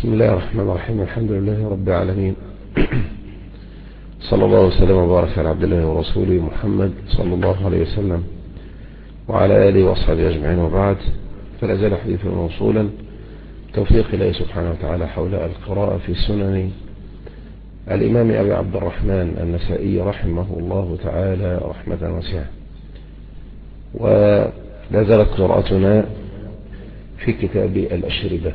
بسم الله الرحمن الرحيم. الحمد لله رب العالمين، صلى الله وسلم وبارك على عبد الله ورسوله محمد صلى الله عليه وسلم وعلى آله وأصحابه أجمعين، وبعد. فلا زال حديثنا موصولا توفيق الله سبحانه وتعالى حول القراءة في سنن الإمام أبي عبد الرحمن النسائي رحمه الله تعالى رحمة واسعة. ولا زالت قراءتنا في كتاب الأشربة.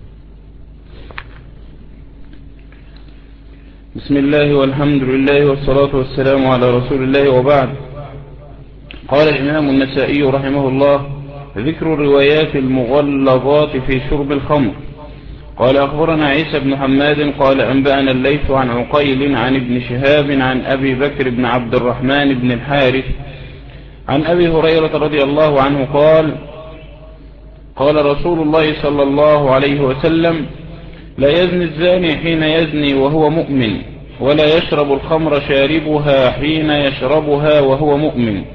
بسم الله والحمد لله والصلاة والسلام على رسول الله، وبعد. قال الإمام النسائي رحمه الله: ذكر الروايات المغلظات في شرب الخمر. قال: أخبرنا عيسى بن حماد قال: أنبأنا الليث عن عقيل عن ابن شهاب عن أبي بكر بن عبد الرحمن بن الحارث عن أبي هريرة رضي الله عنه قال: قال رسول الله صلى الله عليه وسلم: لا يزني الزاني حين يزني وهو مؤمن، ولا يشرب الخمر شاربها حين يشربها وهو مؤمن،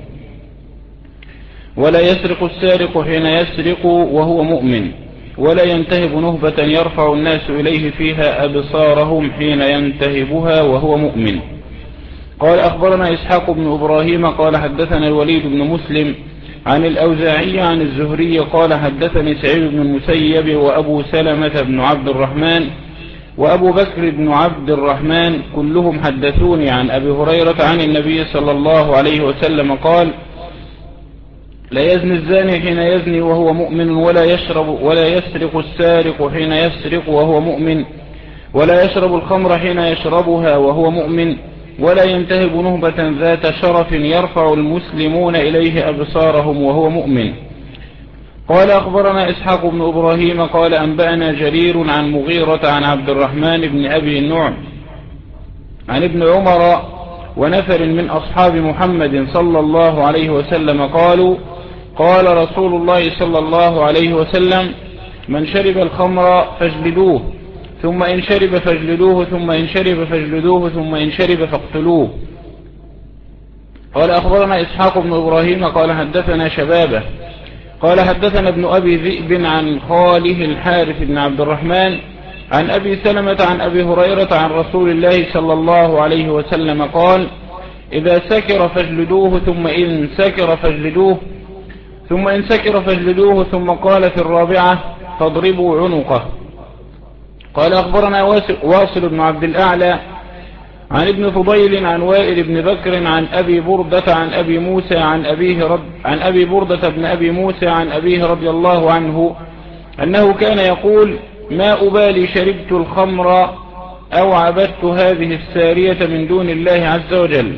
ولا يسرق السارق حين يسرق وهو مؤمن، ولا ينتهب نهبة يرفع الناس إليه فيها أبصارهم حين ينتهبها وهو مؤمن. قال: أخبرنا إسحاق بن إبراهيم قال: حدثنا الوليد بن مسلم عن الأوزاعي عن الزهري قال: حدثني سعيد بن المسيب وأبو سلمة بن عبد الرحمن وأبو بكر بن عبد الرحمن كلهم حدثوني عن أبي هريرة عن النبي صلى الله عليه وسلم قال: لا يزني الزاني حين يزني وهو مؤمن، ولا يسرق السارق حين يسرق وهو مؤمن، ولا يشرب الخمر حين يشربها وهو مؤمن، ولا ينتهب نهبة ذات شرف يرفع المسلمون إليه أبصارهم وهو مؤمن. قال: أخبرنا إسحاق بن إبراهيم قال: أنبأنا جرير عن مغيرة عن عبد الرحمن بن أبي النعم عن ابن عمر ونفر من أصحاب محمد صلى الله عليه وسلم قالوا: قال رسول الله صلى الله عليه وسلم: من شرب الخمر فاجلدوه، ثم إن شرب فاجلدوه، ثم إن شرب فاجلدوه، ثم إن شرب فاقتلوه. قال: أخبرنا إسحاق بن إبراهيم قال: حدثنا شبابه قال: حدثنا ابن أبي ذئب عن خاله الحارث بن عبد الرحمن عن أبي سلمة عن أبي هريرة عن رسول الله صلى الله عليه وسلم قال: إذا سكر فاجلدوه، ثم إن سكر فاجلدوه، ثم إن سكر فاجلدوه، ثم قال في الرابعة: فاضربوا عنقه. قال: أخبرنا واصل بن عبد الأعلى عن ابن فضيل عن وائل بن بكر عن أبي بردة عن أبي موسى عن أبي بردة بن أبي موسى عن أبيه رضي الله عنه أنه كان يقول: ما أبالي شربت الخمر أو عبدت هذه السارية من دون الله عز وجل.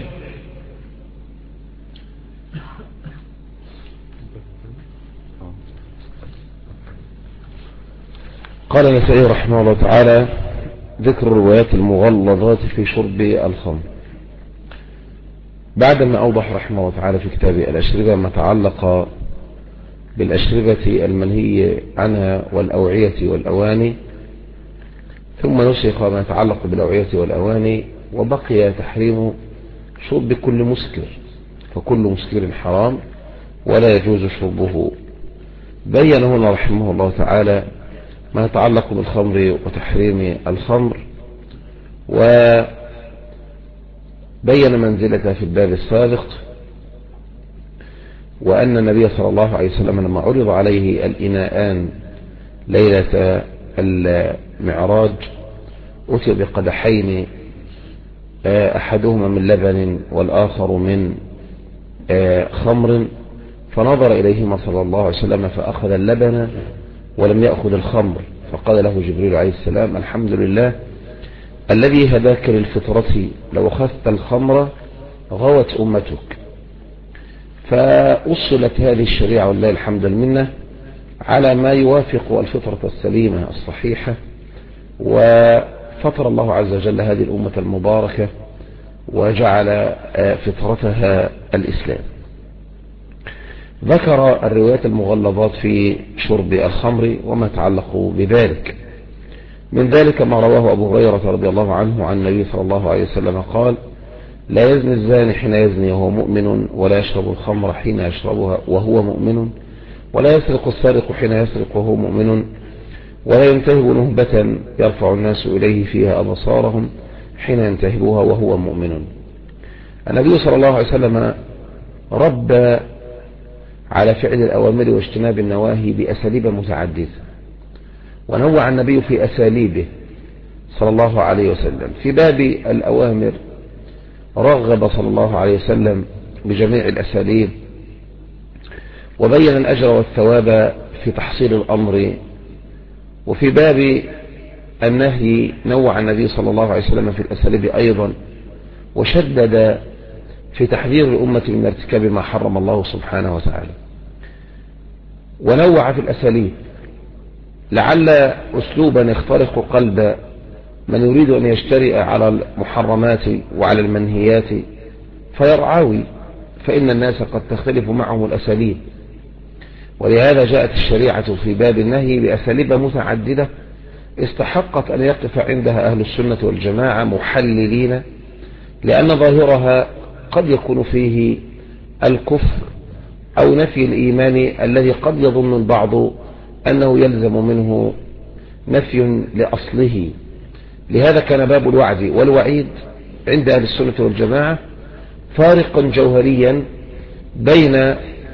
قال النسائي رحمه الله تعالى: ذكر الروايات المغلظات في شرب الخمر. بعدما أوضح رحمه الله تعالى في كتاب الأشربة ما تعلق بالأشربة المنهي عنها والأوعية والأواني، ثم نسخ ما يتعلق بالأوعية والأواني، وبقي تحريم شرب كل مسكر، فكل مسكر حرام ولا يجوز شربه. بين هنا رحمه الله تعالى ما يتعلق بالخمر وتحريم الخمر، وبين منزلته في الباب السابق، وأن النبي صلى الله عليه وسلم لما عرض عليه الإناءان ليلة المعراج أتي بقدحين، أحدهما من لبن والآخر من خمر، فنظر إليهما صلى الله عليه وسلم فأخذ اللبن ولم يأخذ الخمر، فقال له جبريل عليه السلام: الحمد لله الذي هداك للفطرة، لو أخذت الخمر غوت أمتك. فأصلت هذه الشريعة والله الحمد لله على ما يوافق الفطرة السليمة الصحيحة، وفطر الله عز وجل هذه الأمة المباركة وجعل فطرتها الإسلام. ذكر الروايات المغلظات في شرب الخمر وما تعلق بذلك. من ذلك ما رواه أبو هريرة رضي الله عنه عن النبي صلى الله عليه وسلم قال: لا يزني الزاني حين يزني وهو مؤمن، ولا يشرب الخمر حين يشربها وهو مؤمن، ولا يسرق السارق حين يسرق وهو مؤمن، ولا ينتهب نهبة يرفع الناس إليه فيها أبصارهم حين ينتهبوها وهو مؤمن. النبي صلى الله عليه وسلم ربى على فعل الأوامر واجتناب النواهي بأساليب متعددة، ونوع النبي في أساليبه صلى الله عليه وسلم. في باب الأوامر رغب صلى الله عليه وسلم بجميع الأساليب، وبين الأجر والثواب في تحصيل الأمر. وفي باب النهي نوع النبي صلى الله عليه وسلم في الأساليب أيضا، وشدد في تحذير الأمة من ارتكاب ما حرم الله سبحانه وتعالى. ونوع في الأساليب لعل أسلوبا يخترق قلب من يريد أن يجترئ على المحرمات وعلى المنهيات فيرعاوي، فإن الناس قد تختلف معهم الأساليب. ولهذا جاءت الشريعة في باب النهي بأساليب متعددة استحقت أن يقف عندها أهل السنة والجماعة محللين، لأن ظاهرها قد يكون فيه الكفر أو نفي الإيمان الذي قد يظن البعض أنه يلزم منه نفي لأصله. لهذا كان باب الوعد والوعيد عند أهل السنة والجماعة فارقا جوهريا بين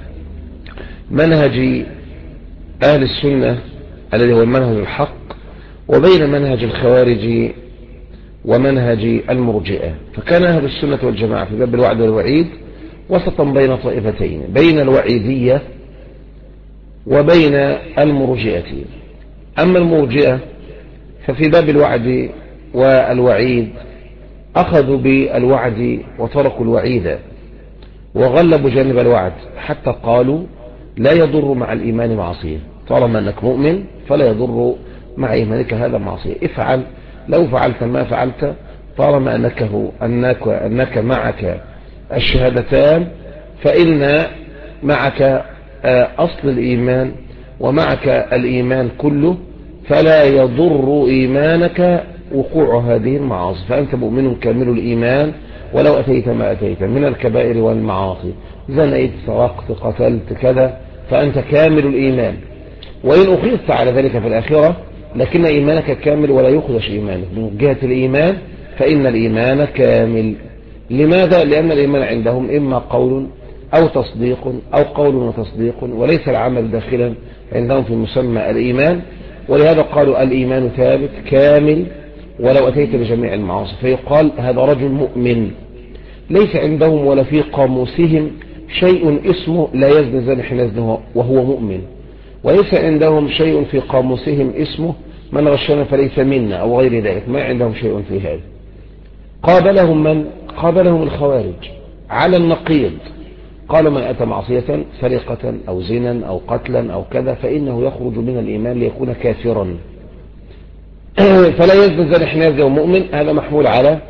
منهج أهل السنة الذي هو المنهج الحق وبين منهج الخوارج ومنهج المرجئة. فكان أهل السنة والجماعة في باب الوعد والوعيد وسطا بين طائفتين، بين الوعيدية وبين المرجئة. أما المرجئة ففي باب الوعد والوعيد أخذوا بالوعد وتركوا الوعيد وغلبوا جانب الوعد، حتى قالوا لا يضر مع الإيمان معصية، طالما أنك مؤمن فلا يضر مع إيمانك هذا معصية، افعل لو فعلت ما فعلت طالما أنك معك الشهادتان، فإن معك أصل الإيمان ومعك الإيمان كله، فلا يضر إيمانك وقوع هذه المعاصي، فأنت مؤمن كامل الإيمان ولو أتيت ما أتيت من الكبائر والمعاصي، زنيت سرقت قتلت كذا، فأنت كامل الإيمان. وإن أخذت على ذلك في الآخرة لكن إيمانك كامل ولا يخدش إيمانك من جهة الإيمان، فإن الإيمان كامل. لماذا؟ لأن الإيمان عندهم إما قول أو تصديق أو قول وتصديق، وليس العمل داخلا عندهم في مسمى الإيمان. ولهذا قالوا الإيمان ثابت كامل ولو أتيت بجميع المعاصي، فيقال هذا رجل مؤمن. ليس عندهم ولا في قاموسهم شيء اسمه لا يزني زاني حين يزني وهو مؤمن، وليس عندهم شيء في قاموسهم اسمه من غشنا فليس منا أو غير ذلك، ما عندهم شيء في هذا. قابلهم من؟ قابلهم الخوارج على النقيض، قالوا من أتى معصية سرقة أو زنا أو قتلا أو كذا فإنه يخرج من الإيمان ليكون كافرا، فلا يزني زاني حين يزني مؤمن، هذا محمول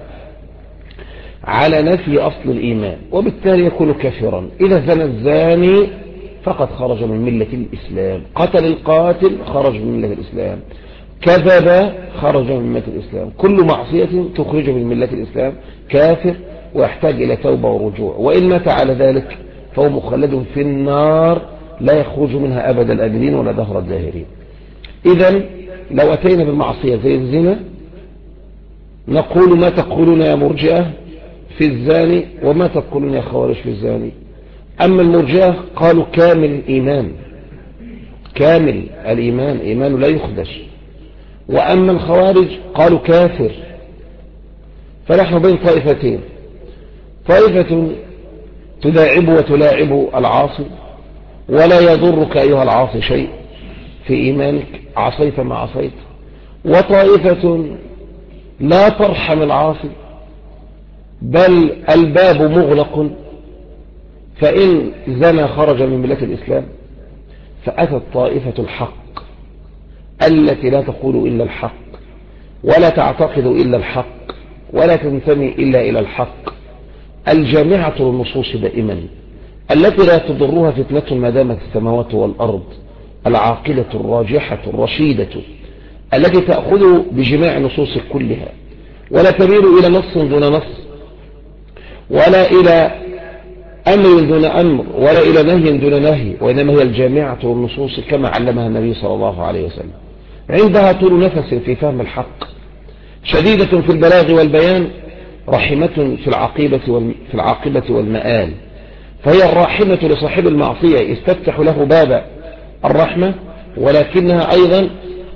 على نفي أصل الإيمان، وبالتالي يكون كافرا. إذا زنى الزاني فقد خرج من ملة الإسلام، قتل القاتل خرج من ملة الإسلام، كذب خرج من ملة الإسلام، كل معصية تخرج من ملة الإسلام كافر ويحتاج إلى توبة ورجوع، وإن مات على ذلك فهو مخلد في النار لا يخرج منها أبد الآبدين ولا دهر الداهرين. إذن لو أتينا بالمعصية زي الزنا نقول ما تقولون يا مرجئة في الزاني وما تقولون يا خوارج في الزاني. أما المرجئة قالوا كامل الإيمان، كامل الإيمان، إيمان لا يخدش. وأما الخوارج قالوا كافر. فنحن بين طائفتين، طائفة تداعب وتلاعب العاصي ولا يضرك أيها العاصي شيء في إيمانك عصيت ما عصيت، وطائفة لا ترحم العاصي بل الباب مغلق، فإن زنى خرج من ملة الإسلام. فأتت طائفة الحق التي لا تقول إلا الحق ولا تعتقد إلا الحق ولا تنتمي إلا إلى الحق، الجامعة للنصوص دائما، التي لا تضرها فتنة ما دامت السماوات والأرض، العاقلة الراجحة الرشيدة التي تأخذ بجميع النصوص كلها ولا تميل إلى نص دون نص ولا إلى أمر دون أمر ولا إلى نهي دون نهي، وإنما هي الجامعة والنصوص كما علمها النبي صلى الله عليه وسلم. عندها طول نفس في فهم الحق، شديدة في البلاغ والبيان، رحمة في العاقبة والمآل. فهي الراحمة لصاحب المعصية، استفتح له باب الرحمة، ولكنها أيضا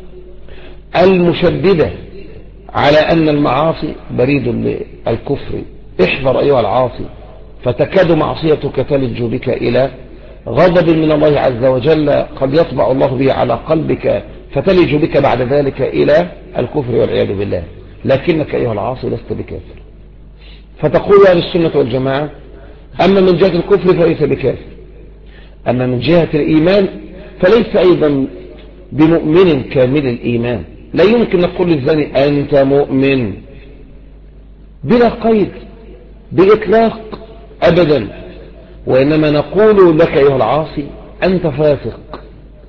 المشددة على أن المعاصي بريد للكفر. احذر أيها العاصي، فتكاد معصيتك تلج بك إلى غضب من الله عز وجل قد يطبع الله به على قلبك، فتلج بك بعد ذلك إلى الكفر والعياذ بالله. لكنك أيها العاصي لست بكافر. فتقول أهل السنة والجماعة أما من جهة الكفر فليس بكافر، أما من جهة الإيمان فليس أيضا بمؤمن كامل الإيمان. لا يمكن نقول للزاني أنت مؤمن بلا قيد بإطلاق أبدا، وإنما نقول لك أيها العاصي أنت فاسق،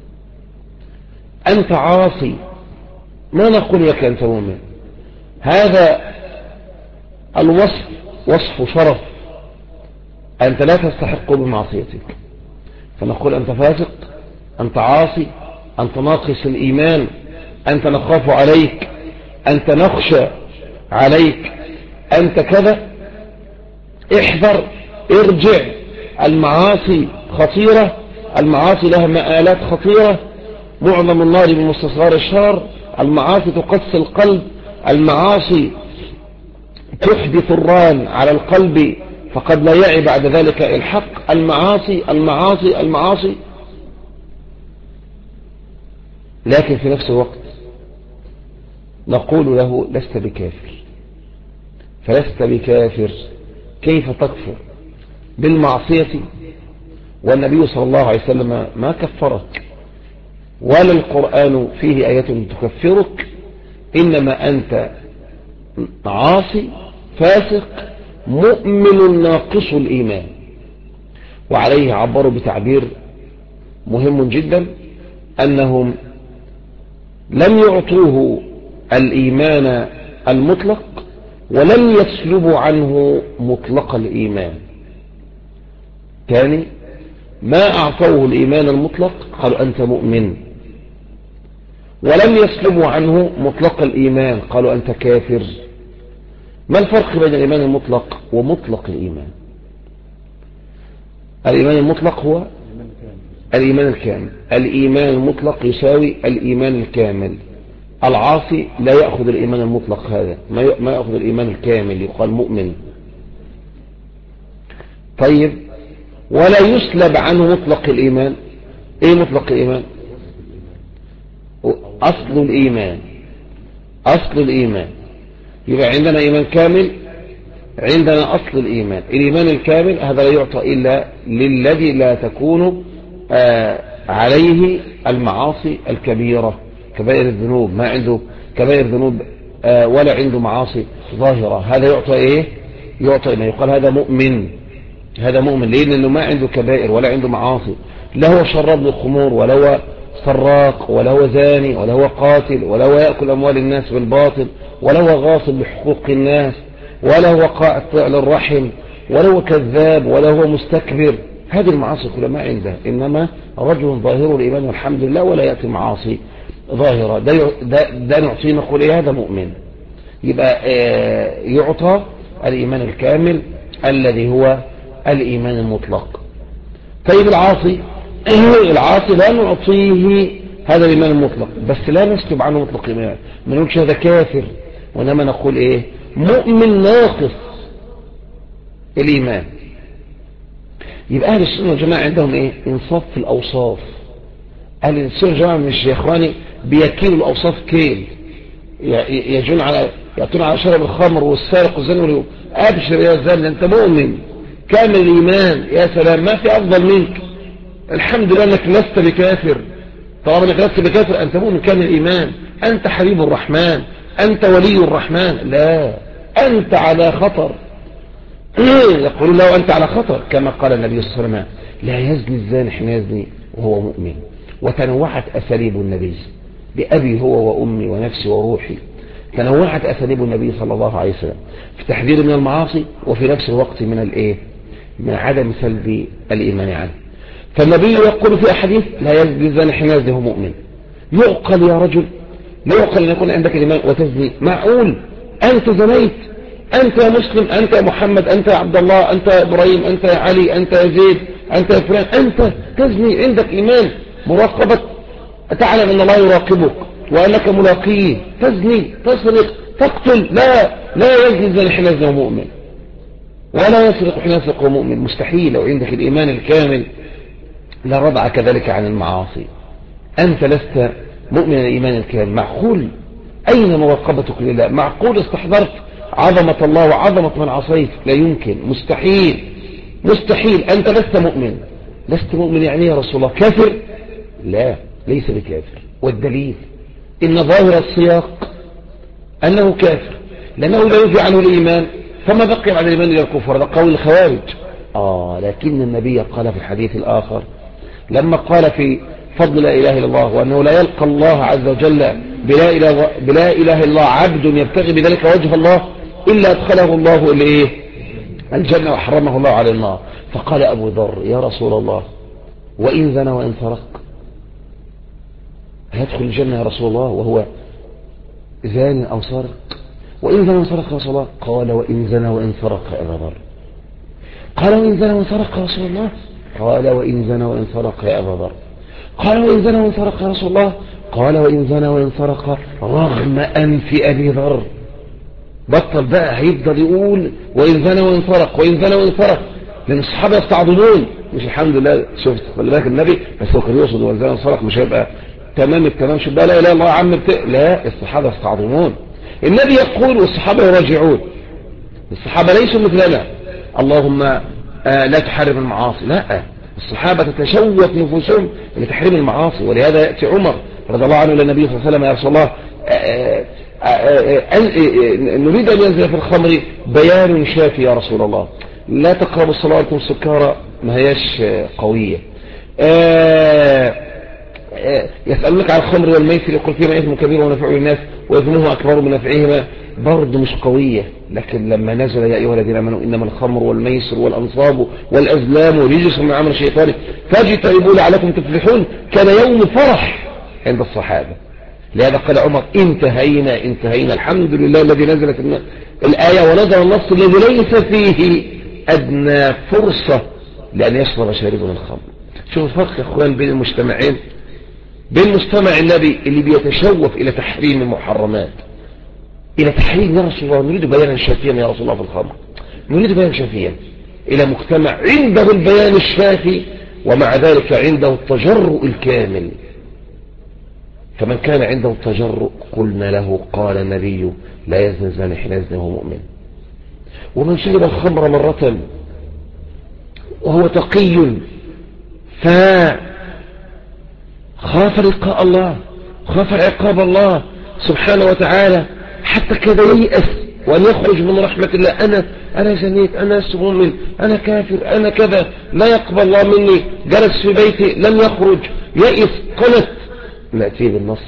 أنت عاصي، ما نقول لك أنت مؤمن. هذا الوصف وصف شرف، أنت لا تستحق بمعصيتك، فنقول أنت فاسق، أنت عاصي، أنت ناقص الإيمان، أنت نخاف عليك، أنت نخشى عليك، أنت كذا. احذر، ارجع، المعاصي خطيرة، المعاصي لها مآلات خطيرة، معظم النار بمستصغار الشر، المعاصي تقسي القلب، المعاصي تحدث الران على القلب فقد لا يعي بعد ذلك الحق. المعاصي المعاصي المعاصي. لكن في نفس الوقت نقول له لست بكافر، فلست بكافر. كيف تكفر بالمعصية والنبي صلى الله عليه وسلم ما كفرك، ولا القرآن فيه آيات تكفرك، إنما أنت عاصي فاسق مؤمن ناقص الإيمان. وعليه عبروا بتعبير مهم جدا، أنهم لم يعطوه الإيمان المطلق ولم يسلبوا عنه مطلق الإيمان. ثاني، ما أعطوه الإيمان المطلق قالوا أنت مؤمن، ولم يسلبوا عنه مطلق الإيمان قالوا أنت كافر. ما الفرق بين الإيمان المطلق ومطلق الإيمان؟ الإيمان المطلق هو الإيمان الكامل، الإيمان المطلق يساوي الإيمان الكامل. العاصي لا يأخذ الإيمان المطلق، هذا ما يأخذ الإيمان الكامل، يقال مؤمن. طيب، ولا يسلب عنه مطلق الإيمان. إيه مطلق الإيمان؟ أصل الإيمان، أصل الإيمان. يبقى عندنا إيمان كامل، عندنا أصل الإيمان. الإيمان الكامل هذا لا يعطى إلا للذي لا تكون عليه المعاصي الكبيرة، كبائر الذنوب، ما عنده كبائر ذنوب ولا عنده معاصي ظاهرة. هذا يعطى إيه؟ يعطى ما يقال هذا مؤمن، هذا مؤمن. ليه؟ لأنه ما عنده كبائر ولا عنده معاصي، لا هو شراب للخمور ولا هو سراق ولا هو زاني ولا هو قاتل ولا هو يأكل أموال الناس بالباطل ولا هو غاصب لحقوق الناس ولا هو قاطع للرحم ولا هو كذاب ولا هو مستكبر. هذه المعاصي كلها ما عنده، إنما رجل ظاهر الإيمان والحمد لله ولا يأتي معاصي ظاهرة. ده نعطيه نقول إيه؟ هذا مؤمن. يبقى يعطى الإيمان الكامل الذي هو الإيمان المطلق. طيب العاصي لا نعطيه هذا الإيمان المطلق، بس لا نسلب عنه مطلق الإيمان، ما نقولش هذا كافر، وإنما نقول إيه؟ مؤمن ناقص الإيمان. يبقى أهل السنة والجماعة عندهم إيه؟ إنصاف في الأوصاف. أهل السنة والجماعة مش يا إخواني بيكيلوا الأوصاف كيل، يأتون على شرب الخمر والسارق والزاني، أبشر يا زلمة أنت مؤمن كامل الإيمان، يا سلام، ما في أفضل منك، الحمد لله أنك لست بكافر. طالما أنك لست بكافر أنت مؤمن كامل الإيمان، أنت حبيب الرحمن، أنت ولي الرحمن. لا، أنت على خطر. يقولون له أنت على خطر، كما قال النبي صلى الله عليه وسلم لا يزني الزاني حين يزني وهو مؤمن. وتنوعت أساليب النبي بأبي هو وأمي ونفسي وروحي، تنوعت أساليب النبي صلى الله عليه وسلم في تحذير من المعاصي وفي نفس الوقت من الإيه؟ من عدم سلب الإيمان عنه. فالنبي يقول في أحاديث لا يزني الزاني حين يزني وهو مؤمن. يعقل يا رجل لا يعقل أن يكون عندك الإيمان وتزني. معقول أنت زنيت، أنت يا مسلم، أنت يا محمد، أنت يا عبد الله، أنت يا إبراهيم، أنت يا علي، أنت يا زيد، أنت يا فلان، أنت تزني، عندك إيمان، مراقبة، تعلم أن الله يراقبك وأنك ملاقيه، تزني، تسرق، تقتل. لا يزني الزاني حين يزني وهو مؤمن، ولا يسرق حين يسرق وهو مؤمن، مستحيل. لو عندك الإيمان الكامل لا رضع كذلك عن المعاصي. أنت لست مؤمن الإيمان الكامل. معقول أين مراقبتك لله؟ معقول استحضرت عظمة الله وعظمة من عصيت؟ لا يمكن، مستحيل مستحيل. أنت لست مؤمن. لست مؤمن يعني يا رسول الله كافر؟ لا، ليس بكافر. والدليل إن ظاهر السياق أنه كافر، لأنه لا ينفي عنه الإيمان، فما بقي على الإيمان إلى الكفر. ده قول الخوارج. لكن النبي قال في الحديث الآخر لما قال في فضل لا إله إلا الله، وأنه لا يلقى الله عز وجل بلا إله إلا الله عبد يبتغي بذلك وجه الله إلا أدخله الله الجنة وحرمه الله على النار. فقال أبو ذر يا رسول الله وإن زنى وإن سرق؟ هيدخل الجنة يا رسول الله وهو زان أو سرق؟ وإن زنى وإن سرق يا رسول الله؟ قال وإن زنى وإن سرق يا أبا ذر. قال وإن زنى وإن سرق يا رسول الله؟ قال وإن زنى وإن سرق يا أبا ذر. قال وإن زنى وإن سرق يا رسول الله؟ قال وإن زنى وإن سرق رغم أنف أبي ذر. بطل بقى، هيفضل يقول وإن زنى وإن سرق وإن زنى وإن سرق، لأن الصحابة يستعظمون. مش الحمد لله، شفت خلي بالك النبي بس هو كان يقصد وإن زنى وإن سرق، مش هيبقى تمام التمام. شوف بقى لا إله إلا الله يا عم لا، الصحابة يستعظمون. النبي يقول والصحابة يراجعون. الصحابة ليسوا مثلنا اللهم لا تحرم المعاصي، لا، الصحابة تتشوف نفوسهم لتحريم المعاصي. ولهذا يأتي عمر رضي الله عنه للنبي صلى الله عليه وسلم يا رسول الله نريد أن ينزل في الخمر بيان شافي يا رسول الله، لا تقربوا الصلاة وانتم سكارى، ما هياش قوية. يسألونك عن الخمر والميسر يقول فيما إثم كبير ونفع للناس وإثمه أكبر من نفعهما، برضه مش قوية. لكن لما نزل يا أيها الذين آمنوا إنما الخمر والميسر والأنصاب والأزلام رجس من عمل الشيطان فاجتنبوه لعلكم تفلحون، كان يوم فرح عند الصحابة. لهذا قال عمر انتهينا الحمد لله الذي نزلت الآية ونزل النص الذي ليس فيه أدنى فرصة لأن يشرب شارب من الخمر. شوف الفرق يا اخوان بين المجتمعين، بين مجتمع النبي اللي بيتشوف إلى تحريم المحرمات، إلى تحريم يا رسول الله نريد بيانا شافيا يا رسول الله في الخمر، نريد بيانا شافيا، إلى مجتمع عنده البيان الشافي ومع ذلك عنده التجرؤ الكامل. فمن كان عنده التجرؤ قلنا له قال النبي لا يزني الزاني حين يزني وهو مؤمن. ومن شرب الخمر مرة وهو تقي فخاف لقاء الله، خاف عقاب الله سبحانه وتعالى، حتى كذا ييأس وأن يخرج من رحمة الله. أنا زنيت، أنا لست مؤمن، أنا كافر، أنا كذا، لا يقبل الله مني، جلس في بيتي لم يخرج، يئس، قنط. نأتي بالنص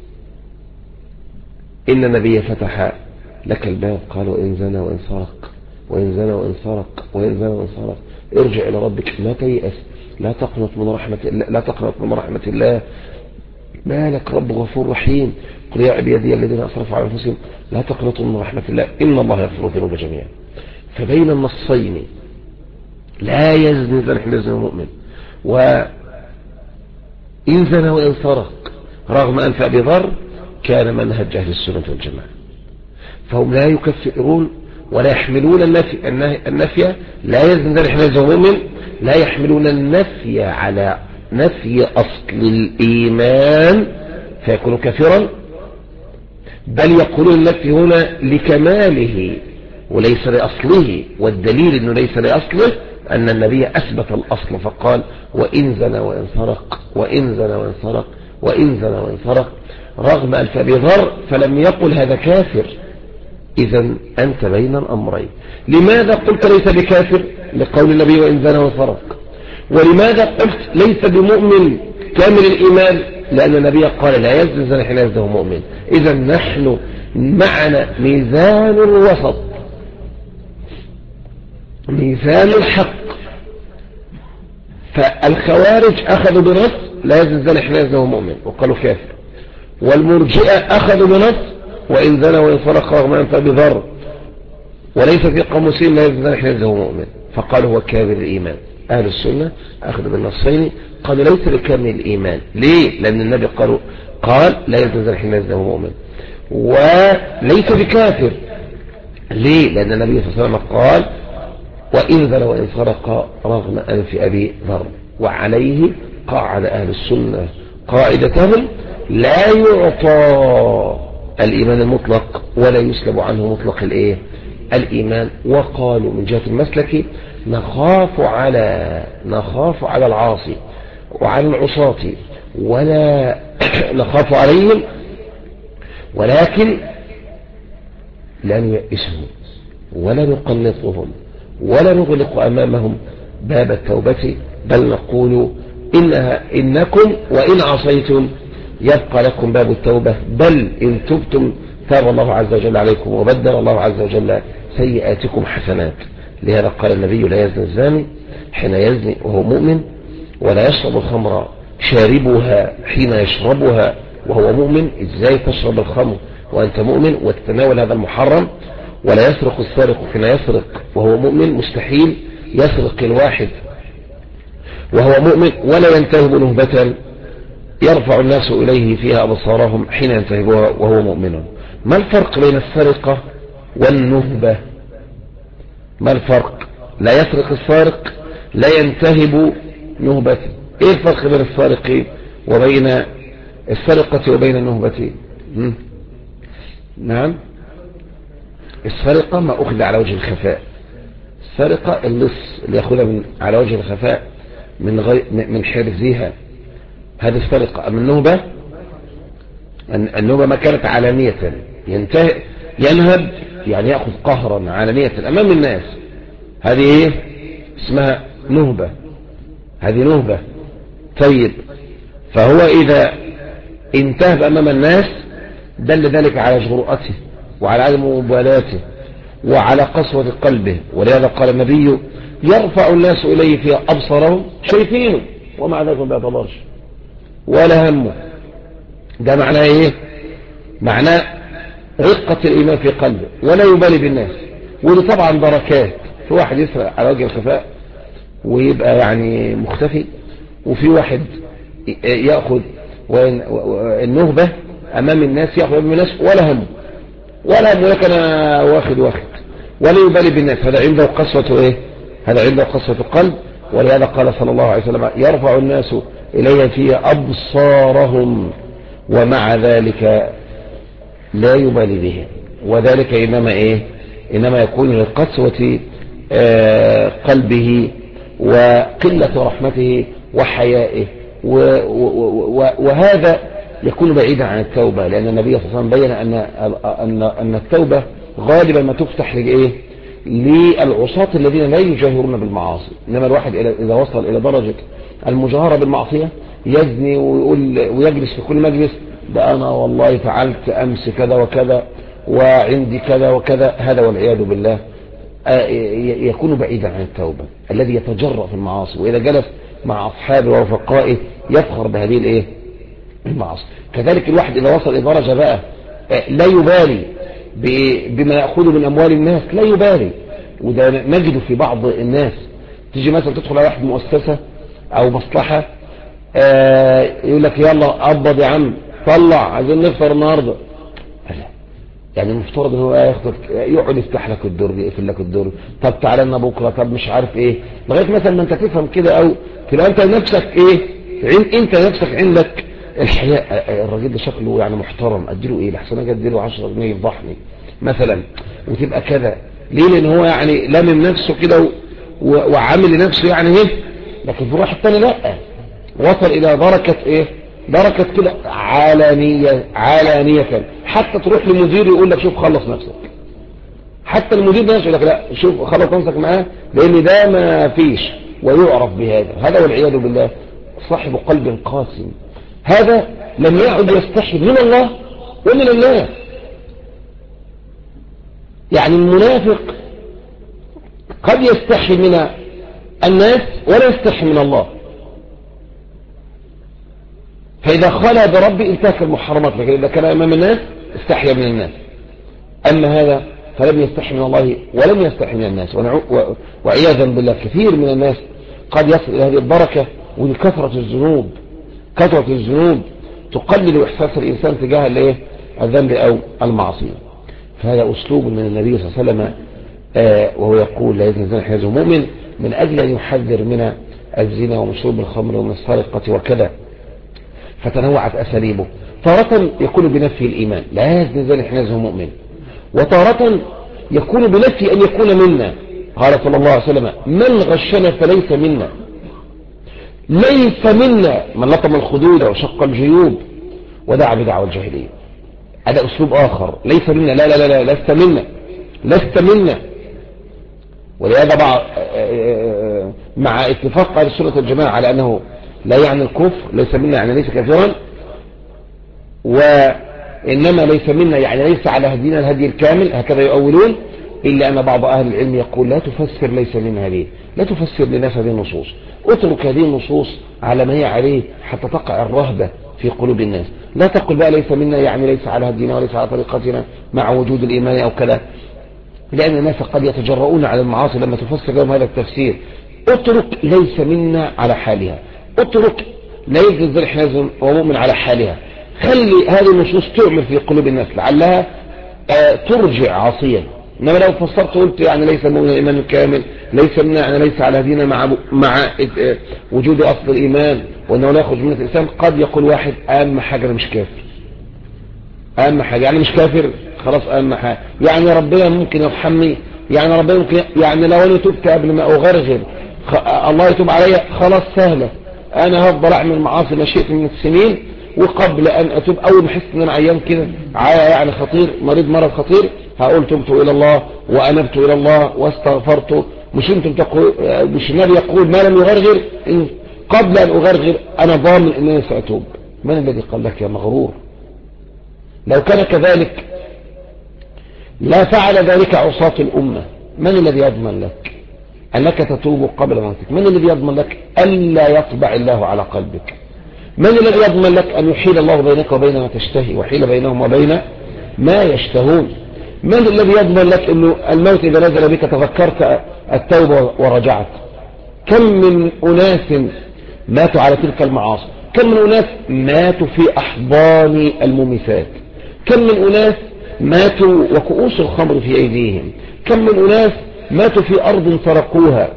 إن النبي فتح لك الباب قال وإن زنى وإن سرق وإن زنى وإن سرق وإن زنى وإن سرق ارجع إلى ربك، لا تيأس، لا تقنط من رحمة الله، لا تقنط من رحمة الله، مالك رب غفور رحيم. قل يا عبادي الذين أسرفوا على أنفسهم لا تقنطوا من رحمة الله إن الله يغفر الذنوب جميعا. فبين النصين لا يزني الزاني حين يزني المؤمن، وإن زنى وإن سرق رغم أنف أبي ذر كان منهج أهل السنة والجماعة. فهم لا يكفرون ولا يحملون النفي لا يزني الزاني حين يزني المؤمن، لا يحملون النفي على نفي أصل الإيمان فيكون كافرا، بل يقولون النفي هنا لكماله وليس لأصله. والدليل أنه ليس لأصله أن النبي أثبت الأصل فقال وإن زنى وإن سرق وإن زنى وإن سرق وإن زنى وإن سرق رغم أنف أبي ذر، فلم يقل هذا كافر. إذا أنت بين الأمرين. لماذا قلت ليس بكافر لقول النبي وإن زنى وإن سرق؟ ولماذا قلت ليس بمؤمن كامل الإيمان؟ لأن النبي قال لا يزني الزاني حين يزني وهو مؤمن. إذا نحن معنا ميزان الوسط، ميزان الحق. فالخوارج أخذوا بنص لا يزني الزاني حين يزني وهو مؤمن وقالوا كافر، والمرجئة أخذوا بنص وإن زنى وإن سرق رغم أنف أبي ذر وليس في قاموسهم لا يزنى حين يزنى مؤمن، فقالوا هو كامل الإيمان. أهل السنة أخذوا بالنصين، قالوا ليس بكامل الإيمان. ليه؟ لأن النبي قال لا يزنى حين يزنى مؤمن، وليس بكافر. ليه؟ لأن النبي صلى الله عليه وسلم قال وإن زنى وإن سرق رغم أنف أبي ذر. وعليه قاعد أهل السنة قاعدتهم لا يعطى الإيمان المطلق ولا يسلب عنه مطلق الإيمان. وقالوا من جهة المسلك نخاف على العاصي وعلى العصاة ولا نخاف عليهم، ولكن لا نيئسهم ولا نقنطهم ولا نغلق أمامهم باب التوبة، بل نقول إنكم وإن عصيتم يبقى لكم باب التوبة، بل إن تبتم تاب الله عز وجل عليكم وبدل الله عز وجل سيئاتكم حسنات. لهذا قال النبي لا يزني الزاني حين يزني وهو مؤمن، ولا يشرب الخمر شاربها حين يشربها وهو مؤمن. ازاي تشرب الخمر وأنت مؤمن وتتناول هذا المحرم؟ ولا يسرق السارق حين يسرق وهو مؤمن، مستحيل يسرق الواحد وهو مؤمن. ولا ينتهب نهبة يرفع الناس إليه فيها أبصارهم حين ينتهبها وهو مؤمن. ما الفرق بين السرقة والنهبة؟ ما الفرق؟ لا يسرق السارق، لا ينتهب نهبة. ايه الفرق بين السارق وبين السرقة وبين النهبة؟ نعم، السرقة ما أخذ على وجه الخفاء. السرقة اللص اللي يأخذها على وجه الخفاء من حرزها، هذه السرقة. أما النهبة ما كانت علانية، ينهب يعني يأخذ قهرا علانية أمام الناس، هذه ايه اسمها نهبة، هذه نهبة. طيب، فهو إذا انتهب أمام الناس دل ذلك على جرؤته وعلى عدم مبالاته وعلى قسوة قلبه. ولهذا قال النبي يرفع الناس إليه في أبصارهم شايفينه ومع ذلك ما بيعتبرش ولا همه. ده معناه ايه؟ معناه رقة الإيمان في قلبه ولا يبالي بالناس. وده طبعا بركات. في واحد يسرق على وجه الخفاء ويبقى يعني مختفي، وفي واحد يأخذ النهبة أمام الناس، يأخذ أمام الناس ولا همه لكن أنا واخد ولا يبالي بالناس. هذا عنده قسوة ايه؟ هذا عنده قسوة القلب. ولهذا قال صلى الله عليه وسلم يرفع الناس إليه في أبصارهم ومع ذلك لا يبالي به. وذلك إنما يكون لقسوة قلبه وقلة رحمته وحيائه، وهذا يكون بعيدا عن التوبة. لأن النبي صلى الله عليه وسلم بين أن التوبة غالبا ما تفتح للعصاة الذين لا يجاهرون بالمعاصي. إنما الواحد إذا وصل إلى درجة المجاهرة بالمعصية يزني ويجلس في كل مجلس ده أنا والله فعلت أمس كذا وكذا وعندي كذا وكذا، هذا والعياذ بالله يكون بعيدا عن التوبة. الذي يتجرأ في المعاصي وإذا جلس مع أصحابه ورفقائه يفخر بهذه المعاصي. كذلك الواحد إذا وصل إلى درجة بقى لا يبالي بما يأخذ من أموال الناس، لا يبالي. وده نجده في بعض الناس. تيجي مثلا تدخل على واحد مؤسسة أو مصلحة يقول لك يلا قبض يا عم، طلع عايزين نفطر النهارده. يعني المفترض ان هو يقعد يفتح لك الدرج، يقفل لك الدرج، طب تعالى لنا بكره، طب مش عارف ايه، لغايه مثلا ما انت تفهم كده او تبقى انت نفسك انت نفسك عندك الحياء. الراجل ده شكله يعني محترم، اديله ايه لحسن اجي اديله 10 جنيه يفضحني مثلا، وتبقى كذا. ليه؟ لان هو يعني لامم نفسه كده وعامل لنفسه يعني ايه. لكن في الواحد الثاني لا، وصل الى دركة كده علانية. حتى تروح للمدير يقول لك شوف خلص نفسك، حتى المدير ده يقول لك لا شوف خلص نفسك معاه، لان ده ما فيش. ويعرف هذا والعياذ بالله صاحب قلب قاسي. هذا لم يعد يستحي من الله ومن الناس. يعني المنافق قد يستحي من الناس ولا يستحي من الله. فإذا خلى بربي انتهك المحرمات، لكن إذا كان أمام الناس استحيا من الناس. أما هذا فلم يستحي من الله ولم يستحي من الناس. وعياذا بالله كثير من الناس قد يصل إلى هذه البركة، وكثرة الذنوب، كثرة الذنوب تقلل إحساس الإنسان تجاه الذنب أو المعصية. فهذا أسلوب من النبي صلى الله عليه وسلم، وهو يقول لا يزني الزاني حين يزني مؤمن، من أجل أن يحذر من الزنا ومن شرب الخمر ومن السرقة وكذا. فتنوعت أساليبه، تارة يكون بنفي الإيمان لا يزني الزاني حين يزني مؤمن، وتارة يكون بنفي أن يكون منا. قال صلى الله عليه وسلم من غشنا فليس منا. ليس منا من لطم الخدود وشق الجيوب ودعا بدعوى الجاهلية. هذا أسلوب آخر، ليس منا، لا لا لا لست منا، لست منا. ولهذا مع اتفاق أهل السنة والجماعة على أنه لا يعني الكفر، ليس منا يعني ليس كافرا، وإنما ليس منا يعني ليس على هدينا الهدي الكامل، هكذا يؤولون. إلا أن بعض أهل العلم يقول لا تفسر ليس منا هذه، لا تفسر لناس هذه النصوص، اترك هذه النصوص على ما هي عليه حتى تقع الرهبة في قلوب الناس. لا تقل بقى ليس منا يعني ليس على هدينا وليس على طريقتنا مع وجود الإيمان أو كذا، لأن الناس قد يتجرؤون على المعاصي لما تفسر لهم هذا التفسير. اترك ليس منا على حالها، اترك لا يزني حين ومؤمن على حالها. خلي هذه النصوص تعمل في قلوب الناس لعلها ترجع عاصيا. انما لو فسرت قلت يعني ليس المؤمن الايمان الكامل، ليس منا يعني ليس على هدينا مع وجود اصل الايمان وانه لا يخرج من الانسان، قد يقول واحد اهم حاجه انا مش كافر، اهم حاجه يعني مش كافر خلاص، اهم حاجه يعني ربنا ممكن يرحمني، يعني ربنا ممكن، يعني لو انا تبت قبل ما اغرغر الله يتوب عليا خلاص سهله، انا هفضل اعمل معاصي ما شئت من السنين، وقبل ان اتوب اول ما احس ان انا عيان كده يعني خطير مريض مرض خطير هقول تبت الى الله وانبت الى الله واستغفرت. مش انتم تقول، مش النبي يقول ما لم يغرغر إن قبل ان اغرغر انا ضامن انني ساتوب؟ من الذي قال لك يا مغرور؟ لو كان كذلك لا فعل ذلك عصاة الامه. من الذي يضمن لك انك تتوب قبل موتك؟ من الذي يضمن لك الا يطبع الله على قلبك؟ من الذي يضمن لك أن يحيل الله بينك وبين ما تشتهي وحيل بينهم وبين ما يشتهون؟ من الذي يضمن لك أنه الموت إذا نزل بك تذكرت التوبة ورجعت؟ كم من أناس ماتوا على تلك المعاصي، كم من أناس ماتوا في أحضان المميسات، كم من أناس ماتوا وكؤوس الخمر في أيديهم، كم من أناس ماتوا في أرض سرقوها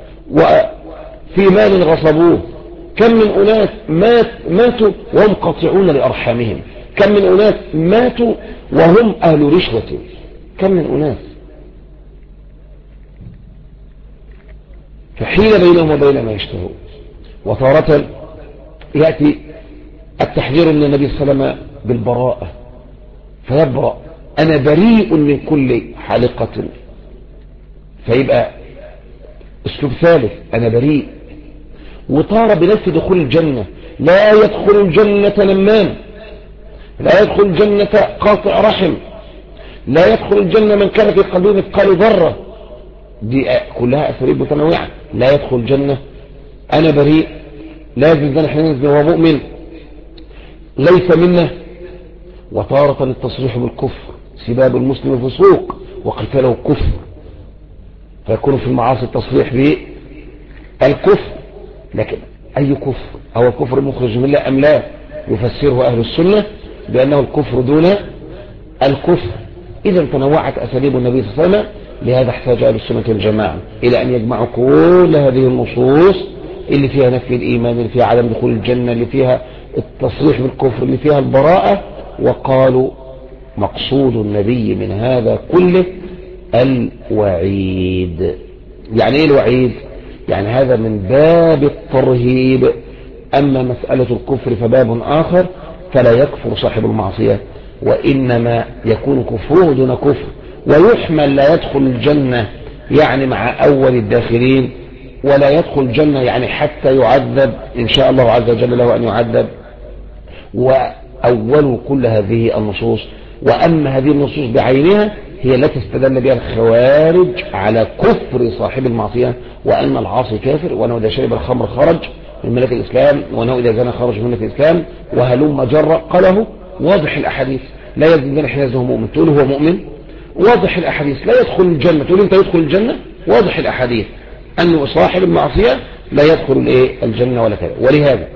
وفي مال غصبوه، كم من أناس ماتوا وهم قاطعون لأرحامهم، كم من أناس ماتوا وهم أهل رشوة، كم من أناس. فحيل بينهم وبين ما يشتهون. وتارة يأتي التحذير من النبي صلى الله عليه وسلم بالبراءة، فيبرأ أنا بريء من كل حالقة، فيبقى أسلوب ثالث أنا بريء. وطار بنفس دخول الجنة، لا يدخل الجنة نمام، لا يدخل الجنة قاطع رحم، لا يدخل الجنة من كان في قلبه مثقال ذرة. دي كلها أساليب متنوعة. لا يدخل الجنة أنا بريء، لا يزني حين يزني وهو مؤمن، ليس منا. وطارة التصريح بالكفر، سباب المسلم فسوق وقتاله كفر، فيكون في المعاصي التصريح بالكفر. لكن أي كفر؟ أو الكفر مخرج من الله أم لا؟ يفسره أهل السنة بأنه الكفر دون الكفر. إذا تنوعت أساليب النبي صلى الله عليه وسلم، لهذا احتاج أهل السنة والجماعة إلى أن يجمعوا كل هذه النصوص اللي فيها نفي الإيمان، اللي فيها عدم دخول الجنة، اللي فيها التصريح بالكفر، اللي فيها البراءة، وقالوا مقصود النبي من هذا كله الوعيد. يعني إيه الوعيد؟ يعني هذا من باب الترهيب. أما مسألة الكفر فباب آخر، فلا يكفر صاحب المعصية، وإنما يكون كفره دون كفر، ويحمل لا يدخل الجنة يعني مع أول الداخلين، ولا يدخل الجنة يعني حتى يعذب إن شاء الله عز وجل له أن يعذب. وأول كل هذه النصوص. وأما هذه النصوص بعينها هي التي استدل بها الخوارج على كفر صاحب المعصية، وأن العاصي كافر، وأنه إذا شرب الخمر خرج من ملة الإسلام، وأنه إذا زنى خرج من ملة الإسلام، وهلم جرى. قاله واضح الأحاديث، لا يزني حين يزنه مؤمن تقول هو مؤمن. واضح الأحاديث، لا يدخل الجنة تقول أنت يدخل الجنة. واضح الأحاديث أنه صاحب المعصية لا يدخل الجنة ولا كذا. ولهذا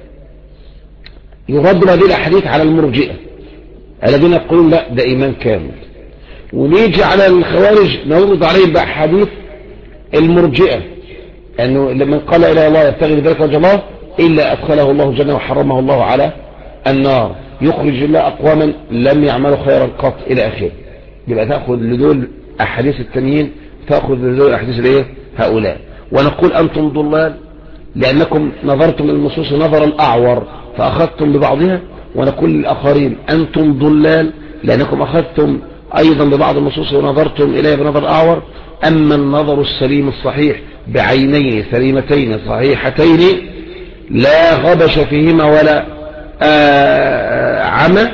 يرد هذه الأحاديث على المرجئة الذين يقولون لا ده إيمان كامل، ونيجي على الخوارج نرد عليهم بأحاديث المرجئة أنه لمن قال إلى الله يبتغي بذلك وجه الله إلا أدخله الله الجنة وحرمه الله على النار، يخرج الله أقواما لم يعملوا خيرا قط إلى آخره. يبقى تأخذ لدول أحاديث التانيين، تأخذ لدول أحاديث هؤلاء. ونقول أنتم ضلال لأنكم نظرتم النصوص نظرا أعور فأخذتم ببعضها، ونقول للآخرين أنتم ضلال لأنكم أخذتم أيضا ببعض النصوص ونظرتم إليها بنظر أعور. أما النظر السليم الصحيح بعينين سليمتين صحيحتين لا غبش فيهما ولا عمى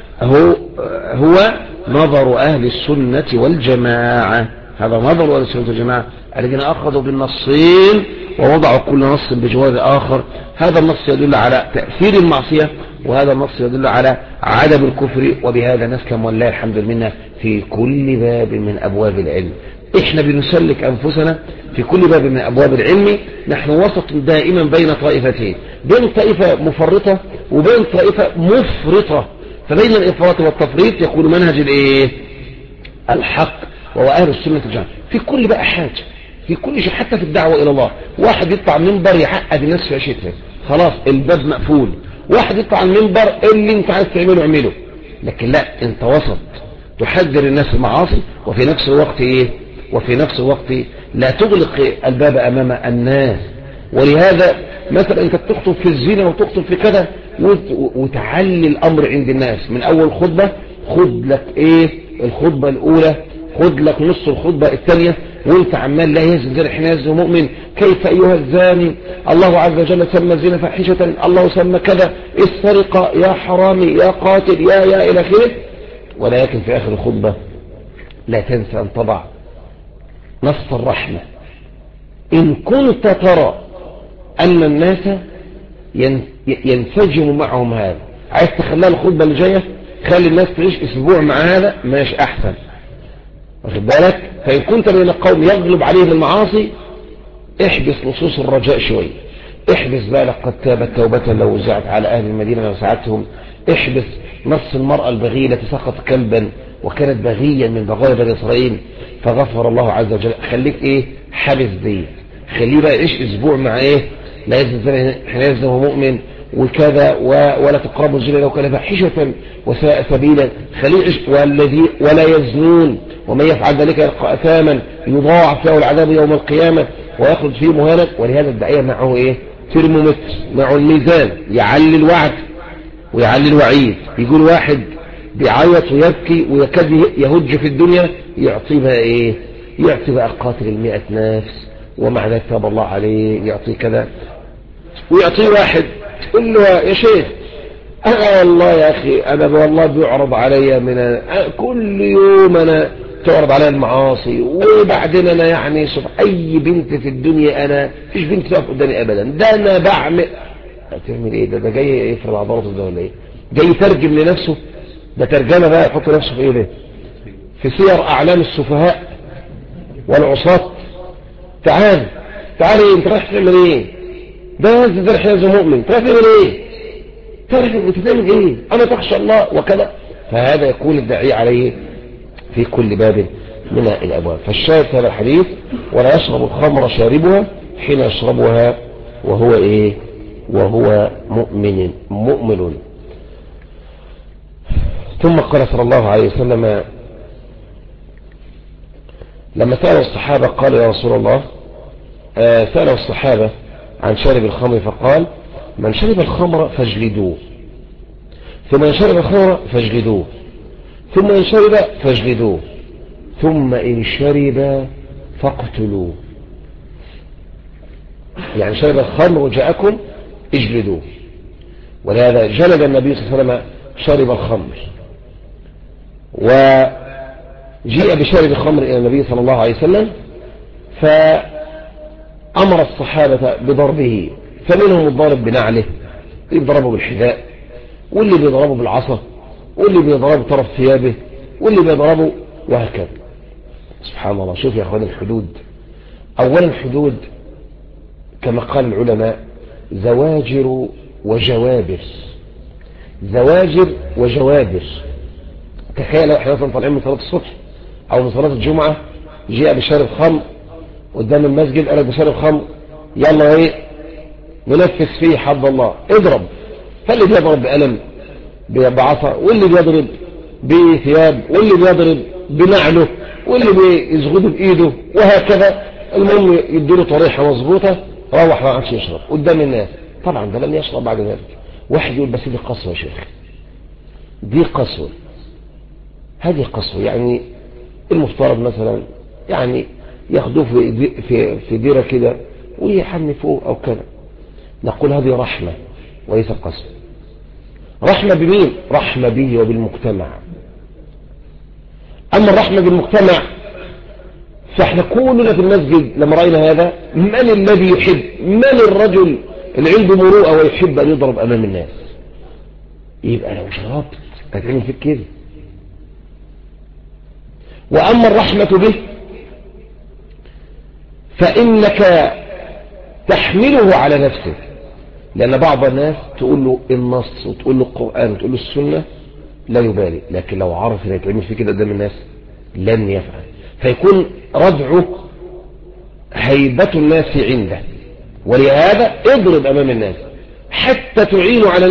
هو نظر أهل السنة والجماعة. هذا نظر أهل السنة والجماعة الذين أخذوا بالنصين ووضعوا كل نص بجواب آخر. هذا النص يدل على تأثير المعصية، وهذا النص يدل على عدم الكفر. وبهذا نسلم والله الحمد لله في كل باب من أبواب العلم. إحنا بنسلك أنفسنا في كل باب من أبواب العلم. نحن وسط دائما بين طائفتين، بين طائفة مفرطة وبين طائفة مفرطة. فبين الإفراط والتفريط يكون منهج الحق وهو أهل السنة والجماعة في كل بقى حاجة، في كل شيء، حتى في الدعوة إلى الله. واحد يطلع منبر يعقد الناس في عشتها، خلاص الباب مقفول. واحد يطلع المنبر اللي انت عايز تعمله اعمله، لكن لا، انت وسط تحذر الناس المعاصي وفي نفس الوقت لا تغلق الباب امام الناس. ولهذا مثلا انت بتخطب في الزنا وتخطب في كذا وتعلي الامر عند الناس من اول خطبة. خد لك الخطبة الاولى، خد لك نص الخطبة الثانية وانت عمال لا يزن حين يزن مؤمن، كيف ايها الزاني، الله عز وجل سمى الزنا فاحشة، الله سمى كذا، السرقة يا حرامي يا قاتل يا الى اخره. ولكن في اخر الخطبة لا تنسى ان تضع نص الرحمة. ان كنت ترى ان الناس ينسجم معهم هذا، عايز تخليها الخطبة اللي جاية خلي الناس تعيش اسبوع مع هذا ماشي احسن، واخد بالك. فإن كنت بين القوم يغلب عليهم المعاصي احبس نصوص الرجاء شوي، احبس بقى لقد تابت توبة لو وزعت على أهل المدينة وساعدتهم، احبس نص المرأة البغية التي سقط كلبا وكانت بغيا من بغايا بني إسرائيل فغفر الله عز وجل. خليك حبس دي، خليه بقى يعيش اسبوع مع لا يزن حين يزن هو مؤمن وكذا ولا تقربوا الزنا لو كان فاحشة وساء سبيلا. خليه يعيش ولا يزنون ومن يفعل ذلك يلقى أثاما يضاعف له العذاب يوم القيامة ويخرج فيه مهانا. ولهذا الداعية معه ترمومتر، معه الميزان، يعلي الوعد ويعلي الوعيد. يقول واحد بيعيط ويبكي ويكاد يهج في الدنيا، يعطي بقى يعطي بقى قاتل 100 نفس ومع ذلك تاب الله عليه، يعطي كذا. ويعطي واحد يقول له يا شيخ أنا والله يا أخي أنا والله بيعرض علي من كل يوم أنا تعرض علي المعاصي، وبعدين أنا يعني شوف أي بنت في الدنيا أنا فيش بنت تقف قدامي أبدا، ده أنا بعمل. تعمل إيه؟ ده جاي يفرض عضلاته ده ولا إيه؟ جاي يترجم لنفسه، ده ترجمة بقى يحط نفسه في إيه؟ في سير أعلام السفهاء والعصاة. تعال أنت رايح تعمل إيه؟ ده ذبح يا مؤمن، رايح تعمل إيه؟ تعرف بتعمل ايه؟ انا تخشى الله وكذا. فهذا يكون الداعي عليه في كل باب من الابواب. فالشاهد هذا الحديث ولا يشرب الخمر شاربها حين يشربها وهو مؤمن. ثم قال صلى الله عليه وسلم لما سأله الصحابة قال يا رسول الله، سأله الصحابة عن شارب الخمر فقال من شرب الخمر فاجلدوه، ثم إن شرب الخمر فاجلدوه، ثم إن شرب فاجلدوه، ثم إن شرب فاقتلوه. يعني شرب الخمر وجاءكم اجلدوه. ولهذا جلد النبي صلى الله عليه وسلم شرب الخمر، وجيء بشرب الخمر إلى النبي صلى الله عليه وسلم فأمر الصحابة بضربه فمنهم الضارب بنعله، اللي بيضربه بالحذاء، واللي بيضربه بالعصا، واللي بيضربه طرف ثيابه، واللي بيضربه، وهكذا. سبحان الله. شوف يا اخوان الحدود، اولا الحدود كما قال العلماء زواجر وجوابر. زواجر وجوابر. تخيل لو احنا مثلا طالعين من صلاه الصبح او من صلاه الجمعه، جاء بشارب خمر قدام المسجد، قال لك بشارب خمر، يلا ايه ننفذ فيه حد الله، اضرب. فاللي بيضرب بقلم بعصا، واللي بيضرب بثياب، واللي بيضرب بنعله، واللي بيزغده بايده، وهكذا. المهم يديله طريحه مظبوطه، روح ما عادش يشرب قدام الناس. طبعا ده لن يشرب بعد ذلك. واحد يقول بس دي قسوه يا شيخ، دي قسوه، هذه قسوه. يعني المفترض مثلا يعني ياخدوه في ديره كده ويحنفوه او كذا. نقول هذه رحمه وليس قسوه. رحمه بمين؟ رحمه به وبالمجتمع. اما الرحمه بالمجتمع فاحنا كلنا في المسجد لما راينا هذا، من الذي يحب، من الرجل اللي عنده مروءه ويحب ان يضرب امام الناس؟ يبقى لو شربت هتعمل فيك كده. واما الرحمه به فانك تحمله على نفسك، لان بعض الناس تقول له النص وتقول له القران وتقول له السنه لا يبالي، لكن لو عرف ان يتعمل فيه كده قدام الناس لن يفعل، فيكون ردعه هيبة الناس عنده. ولهذا اضرب امام الناس حتى تعينه على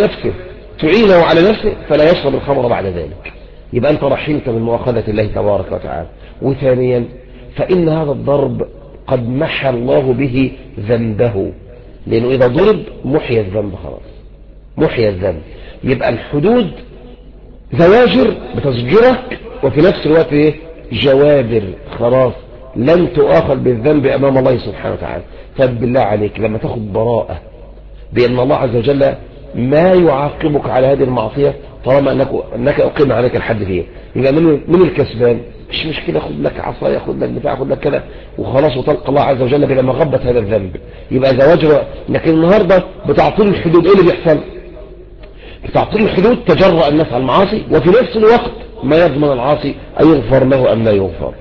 نفسه فلا يشرب الخمر بعد ذلك. يبقى انت رحمت من مؤاخذة الله تبارك وتعالى. وثانيا فإن هذا الضرب قد محى الله به ذنبه، لأنه إذا ضرب محي الذنب، خلاص محي الذنب. يبقى الحدود زواجر بتزجرك، وفي نفس الوقت ايه؟ جوابر، خلاص لن تؤاخذ بالذنب أمام الله سبحانه وتعالى. فبالله عليك لما تاخد براءة بأن الله عز وجل ما يعاقبك على هذه المعصية طالما أنك أقيم عليك الحد فيها، يبقى من الكسبان؟ مش مشكلة، خد لك عصاية، خد لك بتاع، خد لك كذا وخلاص، وتلقى الله عز وجل بلا مغبة هذا الذنب. يبقى زواجر. لكن النهاردة بتعطيل الحدود، ايه اللي بيحصل؟ بتعطيل الحدود تجرأ الناس على المعاصي، وفي نفس الوقت ما يضمن العاصي أن يغفر له أم لا يغفر.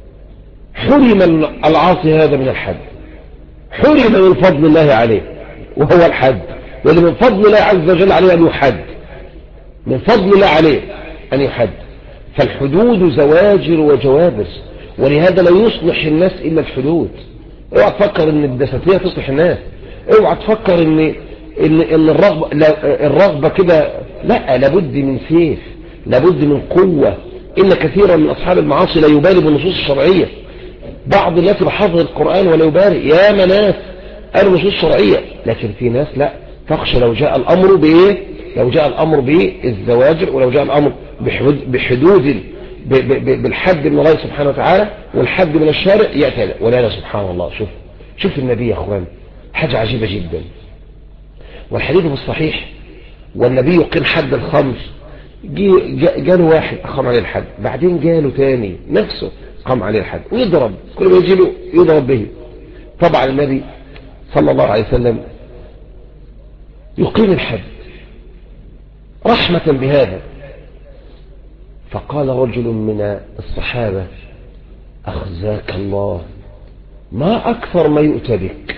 حرم العاصي هذا من الحد، حرم من فضل الله عليه وهو الحد، واللي من فضل الله عز وجل عليه أن يحد، من فضل الله عليه أن يحد. فالحدود زواجر وجوابر، ولهذا لا يصلح الناس إلا الحدود. اوعى تفكر ان الدساتية تصلح الناس، اوعى تفكر ان الرغبة كده، لا، لابد من سيف، لابد من قوة. ان كثيرا من اصحاب المعاصي لا يبالي بالنصوص الشرعية. بعض الناس بحفظ القرآن ولا يبالي، يا مناس قالوا نصوص شرعية، لكن في ناس لا، تخشى لو جاء الامر بايه، لو جاء الامر بالزواجر، ولو جاء الامر بحدود بالحد من الله سبحانه وتعالى والحد من الشارع يأتي. ولا سبحان الله. شوف النبي يا اخوان، حاجة عجيبة جدا. والحديث في الصحيح، والنبي يقيم حد الخمر، جاله واحد أقام عليه الحد، بعدين جاله تاني نفسه قام عليه الحد، ويضرب كل ما يجي له يضرب به. طبعا النبي صلى الله عليه وسلم يقيم الحد رحمة بهذا. فقال رجل من الصحابة: أخزاك الله، ما أكثر ما يؤتى بك،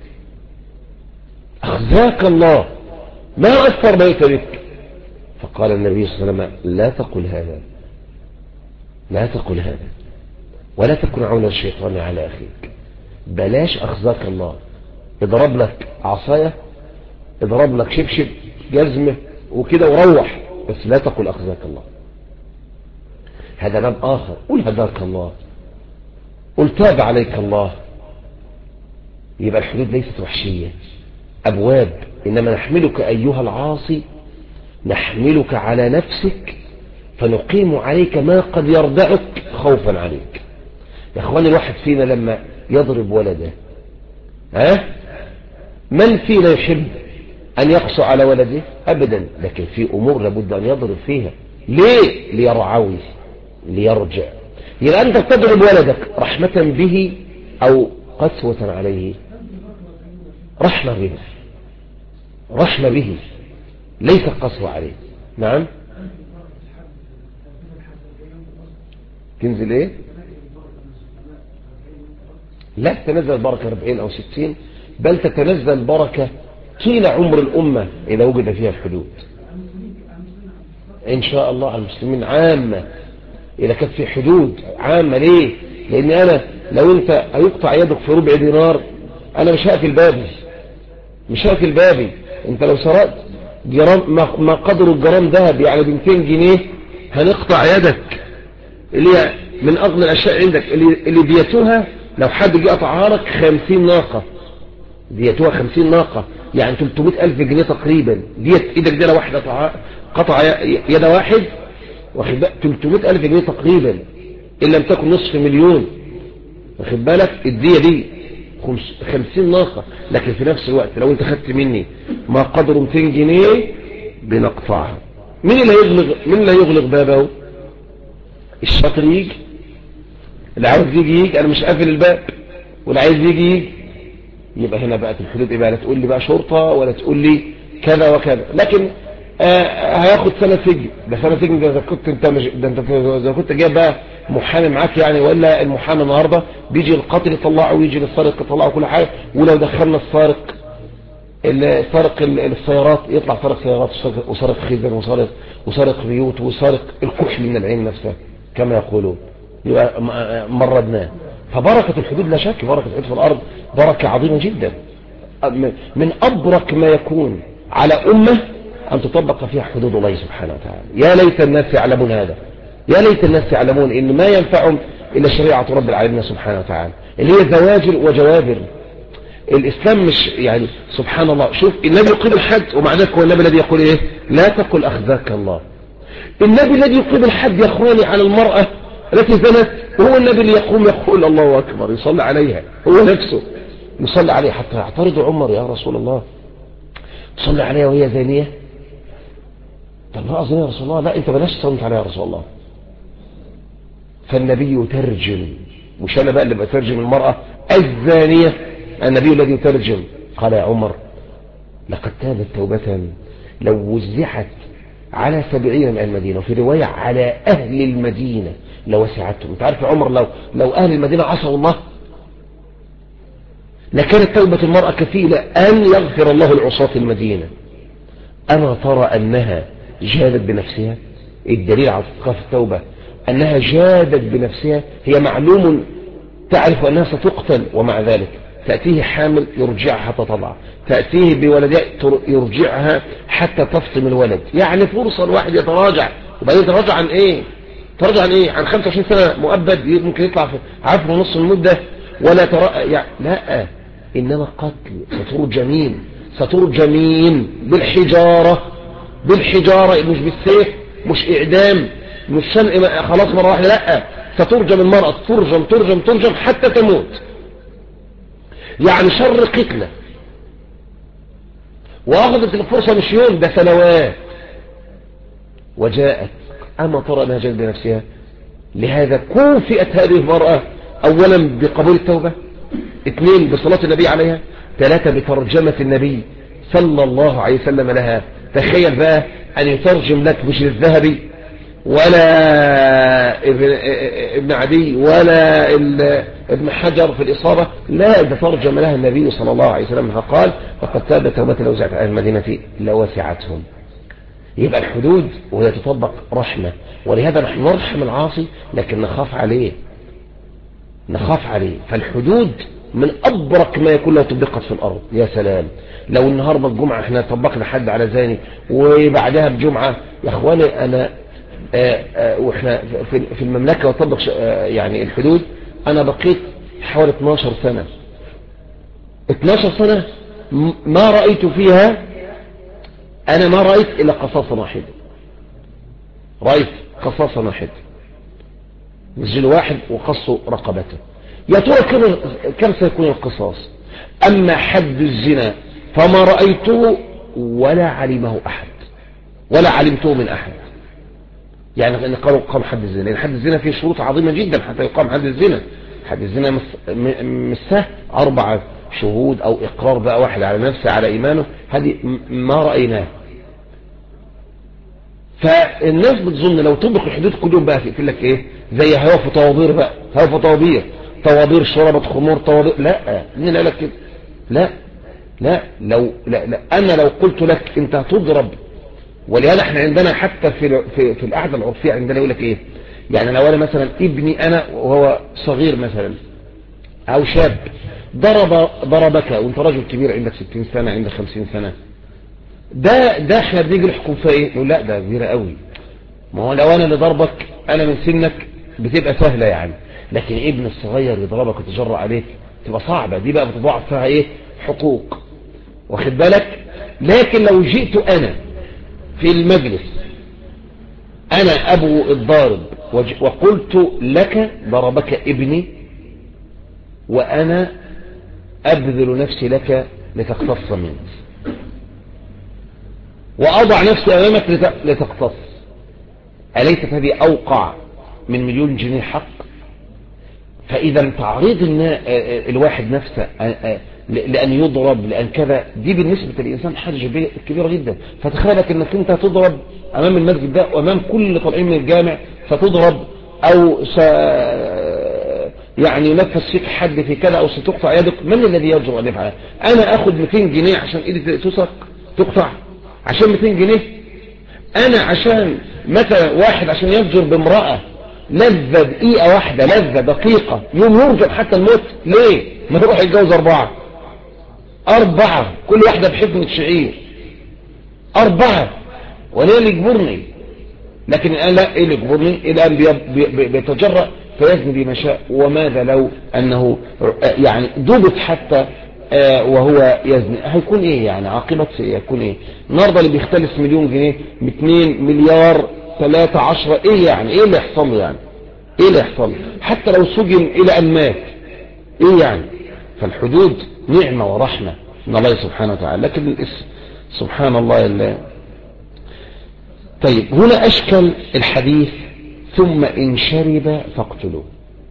أخزاك الله، ما أكثر ما يؤتى بك. فقال النبي صلى الله عليه وسلم: لا تقل هذا، لا تقل هذا، ولا تكن عون الشيطان على أخيك. بلاش أخزاك الله، اضرب لك عصاية، اضرب لك شبشب جزمة وكده وروح، بس لا تقل أخزاك الله. هذا باب آخر. قل هداك الله، قل تاب عليك الله. يبقى الحدود ليست وحشية، أبواب. إنما نحملك أيها العاصي، نحملك على نفسك فنقيم عليك ما قد يردعك خوفا عليك. يا اخواني، الواحد فينا لما يضرب ولده، من فينا يحب أن يقسو على ولده؟ أبدا. لكن في أمور لابد أن يضرب فيها. ليه؟ ليرعوي، ليرجع. يبقى أنت تضرب ولدك رحمة به أو قسوة عليه؟ رحمة به. رحمة به ليس قسوة عليه. نعم. تنزل ايه؟ لا تتنزل البركة 40 أو 60، بل تتنزل البركة طيل عمر الأمة إذا وجد فيها الحدود إن شاء الله على المسلمين عامة. إذا كانت في حدود عامة. ليه؟ لأن أنا لو أنت هيقطع يدك في ربع دينار أنا مش هقفل بابي، مش هقفل بابي. أنت لو سرقت جرام ما قدر الجرام ذهب يعني ب 200 جنيه هنقطع يدك، اللي هي من أغلى الأشياء عندك، اللي ديتها لو حد جه قطعها لك 50 ناقة، ديتها 50 ناقة يعني 300,000 جنيه تقريبا. ديت ايدك دي لو واحد قطع يد واحد واخد بالك 300,000 جنيه تقريبا ان لم تكن نصف مليون، واخد بالك. الدية دي 50 ناقة. لكن في نفس الوقت لو انت خدت مني ما قدره 200 جنيه بنقطعها. مين اللي هيغلق بابه؟ الشاطر يجي، اللي عاوز يجي انا مش قافل الباب، واللي عايز يجي. يبقى هنا بقت الحدود ايه بقى؟ لا تقول لي بقى شرطة ولا تقول لي كذا وكذا. لكن هياخد سنة سجن. ده سنة سجن ده كنت انت مش ده انت اذا كنت جايب بقى محامي معاك يعني، ولا المحامي النهارده بيجي القاتل يطلعه ويجي للسارق يطلعه كل حاجه. ولو دخلنا السارق السيارات يطلع سارق سيارات وسارق خزن وسارق بيوت وسارق الكحل من العين نفسها كما يقولون. يبقى مردناه. فبركة الحدود لا شك، بركة الحدود في الأرض بركة عظيمة جدا. من أبرك ما يكون على أمة أن تطبق فيها حدود الله سبحانه وتعالى. يا ليت الناس يعلمون هذا، يا ليت الناس يعلمون إن ما ينفعهم إلا شريعة رب العالمين سبحانه وتعالى اللي هي زواجر وجوابر. الإسلام مش يعني سبحان الله. شوف النبي يقيم الحد ومع ذلك هو النبي الذي يقول إيه؟ لا تقل أخزاك الله. النبي الذي يقيم الحد يا أخواني على المرأة التي زنت، وهو النبي اللي يقول الله أكبر يصلي عليها، هو نفسه يصلي عليها. حتى يعترض عمر يا رسول الله تصلي عليها وهي زانية؟ طب لا أظن يا رسول الله. لا أنت بلاش تصلي عليها يا رسول الله. فالنبي يترجم، مش أنا بقى اللي بترجم المرأة الزانية، النبي الذي يترجم. قال يا عمر لقد تابت توبة لو وزعت على 70 من المدينة، وفي رواية على أهل المدينة لوسعتهم. انت عارف يا عمر لو أهل المدينة عصوا الله لكانت توبة المرأة كفيلة أن يغفر الله العصاة المدينة. أما ترى أنها جادت بنفسها؟ الدليل على استيقاف التوبة أنها جادت بنفسها. هي معلوم تعرف أنها ستقتل ومع ذلك تأتيه حامل يرجعها حتى تضع، تأتيه بولدها يرجعها حتى تفطم الولد. يعني فرصة الواحد يتراجع. وبعدين يتراجع عن ايه؟ تراجع عن ايه؟ عن 25 سنة مؤبد ممكن يطلع في عفو ونص المدة ولا يعني لا. انما قتل سترجمين بالحجارة مش بالسيف، مش اعدام، مش شنق خلاص مرة واحدة. لا، سترجم المرأة، ترجم حتى تموت. يعني شر قتلة. واخذت الفرصة مش يوم، ده سنوات. وجاءت اما ترى انها جلد بنفسها. لهذا كوفئت هذه المرأة اولا بقبول التوبة، 2 بصلاة النبي عليها، 3 بترجمة النبي صلى الله عليه وسلم لها. تخيل بقى ان يترجم لك مش الذهبي ولا ابن عدي ولا ابن حجر في الإصابة، لا، ده ترجم لها النبي صلى الله عليه وسلم فقال فقد تابت توبة لو وسعت أهل المدينة لوسعتهم. يبقى الحدود وهي تطبق رحمة. ولهذا نحن نرحم العاصي لكن نخاف عليه. فالحدود من أبرك ما يكون لو طبقت في الأرض. يا سلام لو النهاردة الجمعة احنا طبقنا حد على زاني وبعدها بجمعة يا اخواني انا واحنا في المملكة وطبق يعني الحدود. انا بقيت حوالي 12 سنة ما رأيت فيها، انا ما رأيت الا قصاصا واحدا. رأيت قصاصا واحدا، نزل واحد وقصوا رقبته. يا ترى كم سيكون القصاص؟ اما حد الزنا فما رأيته ولا علمه احد ولا علمته من احد. يعني ان قالوا قام حد الزنا، لان حد الزنا فيه شروط عظيمة جدا حتى يقام حد الزنا. حد الزنا مش سهل، 4 شهود او اقرار بقى واحد على نفسه على ايمانه، هذه ما رأيناه. فالناس بتظن لو طبق الحدود كلهم بقى تقول لك ايه، زي هيقفوا طوابير بقى، هيقفوا طوابير شربت خمور طوابير. لا، مين قال لك كده؟ لا لا لا انا لو قلت لك انت هتضرب، ولهذا احنا عندنا حتى في القعده العرفيه عندنا يقول لك ايه، يعني لو انا مثلا ابني انا وهو صغير مثلا او شاب ضربك وانت راجل كبير عندك 60 سنه عندك 50 سنه، ده احنا بنيجي نحكم فيه ايه؟ نقول لا ده كبيره قوي. ما هو لو انا اللي ضربك انا من سنك بتبقى سهله يعني، لكن ابن الصغير يضربك وتجرأ عليك تبقى صعبه، دي بقى بتضاعف فيها ايه؟ حقوق، واخد بالك؟ لكن لو جئت انا في المجلس انا ابو الضارب وقلت لك ضربك ابني وانا ابذل نفسي لك لتقتص مني، واضع نفسي امامك لتقتص، اليست هذه اوقع من مليون جنيه حق؟ فاذا تعريض الواحد نفسه لان يضرب لان كذا، دي بالنسبة للانسان حاجة كبيرة جدا. فتخيلك انك انت تضرب امام المسجد ده وامام كل اللي طالعين من الجامع، ستضرب او يعني ينفذ فيك حد في كذا او ستقطع يدك، من الذي يجرؤ ان يفعل؟ انا اخد 200 جنيه عشان ايدي تقطع عشان 200 جنيه؟ انا عشان مثلا واحد عشان يفجر بامرأة لذة دقيقة واحدة، لذة دقيقة، يوم يرجع حتى الموت، ليه؟ ما يروح يتجوز 4 كل واحدة بحفنة شعير 4، وليه اللي يجبرني؟ لكن الآن لا، ايه اللي يجبرني؟ الآن بيتجرأ فيزني بما شاء. وماذا لو انه يعني ضبط حتى وهو يزني؟ هيكون ايه يعني؟ عاقبة يكون ايه؟ النهارده اللي بيختلس 1,000,000 جنيه 2 مليار 13، ايه يعني؟ ايه اللي يحصل له يعني؟ ايه اللي يحصل له؟ حتى لو سجن الى ان مات، ايه يعني؟ فالحدود نعمة ورحمة من الله سبحانه وتعالى، لكن سبحان الله طيب هنا اشكل الحديث ثم ان شرب فاقتلوه.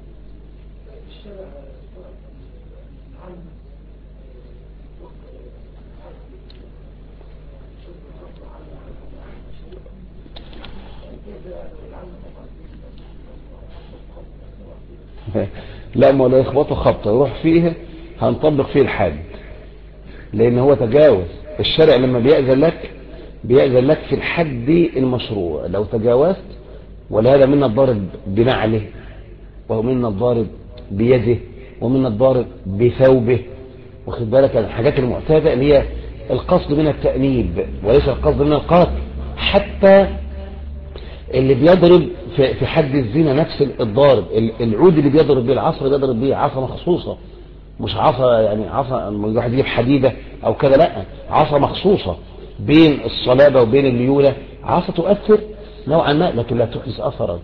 لا، ما لا يخبطوا خبطه يروح فيه هنطبق فيه الحد، لان هو تجاوز. الشرع لما بيأذن لك في الحد المشروع لو تجاوزت، ولهذا منا الضارب بنعله، ومنا الضارب بيده، ومنا الضارب بثوبه، واخد بالك؟ الحاجات المعتاده اللي هي القصد منها التأنيب وليس القصد منها القتل. حتى اللي بيضرب في حد الزنا نفس الضارب، العود اللي بيضرب بيه، العصا اللي بيضرب بيه عصا مخصوصة، مش عصا يعني عصا واحد يجيب حديدة او كده، لا، عصا مخصوصة بين الصلابة وبين الليولة، عصا تؤثر نوعا ما لكن لا تحدث اثرا.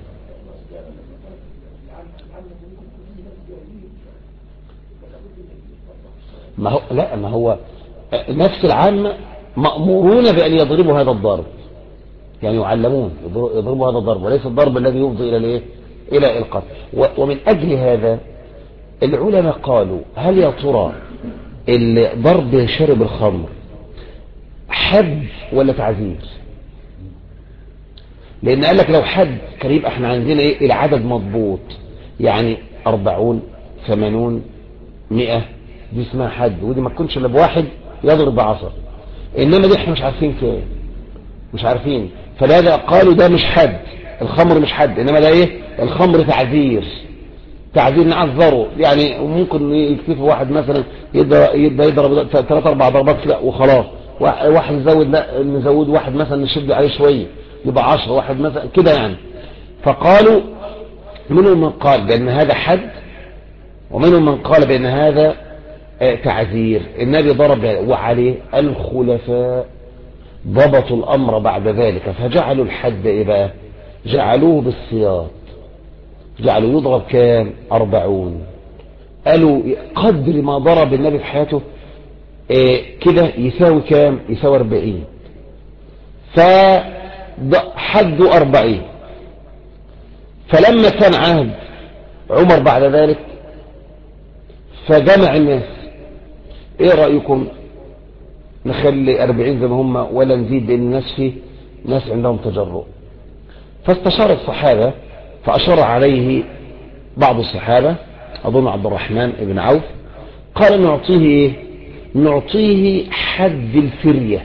ما هو نفس العامة مأمورون بأن يضربوا هذا الضرب، يعني يعلمون يضربوا هذا الضرب، وليس الضرب الذي يفضي إلى إلى القتل. ومن أجل هذا العلماء قالوا هل يا ترى الضرب شرب الخمر حد ولا تعزير؟ لأن قال لك لو حد كان يبقى احنا عندنا ايه؟ العدد مضبوط، يعني 40 80 100 دي اسمها حد، ودي ما تكونش الا بواحد يضرب بعصر، انما دي احنا مش عارفين كام، مش عارفين. فلهذا قالوا ده مش حد، الخمر مش حد، انما ده ايه؟ الخمر تعذير نعذره، يعني ممكن يكتفي واحد مثلا يضرب 3-4 ضربات لا وخلاص، واحد يزود، لا نزود واحد مثلا نشد عليه شويه يبقى 10، واحد مثلا كده يعني. فقالوا منهم من قال بان هذا حد، ومنهم من قال بان هذا تعذير. النبي ضرب وعليه الخلفاء ضبطوا الامر بعد ذلك فجعلوا الحد ايه بقى؟ جعلوه بالسياط، جعلوا يضرب كام؟ 40. قالوا قدر ما ضرب النبي في حياته كده يساوي كام؟ يساوي 40، فحدوا 40. فلما كان عهد عمر بعد ذلك فجمع الناس ايه رأيكم نخلي 40 زي ما هم ولا نزيد؟ لان الناس فيه ناس عندهم تجرؤ. فاستشار الصحابة فأشار عليه بعض الصحابة، أظن عبد الرحمن بن عوف، قال نعطيه ايه؟ نعطيه حد الفرية.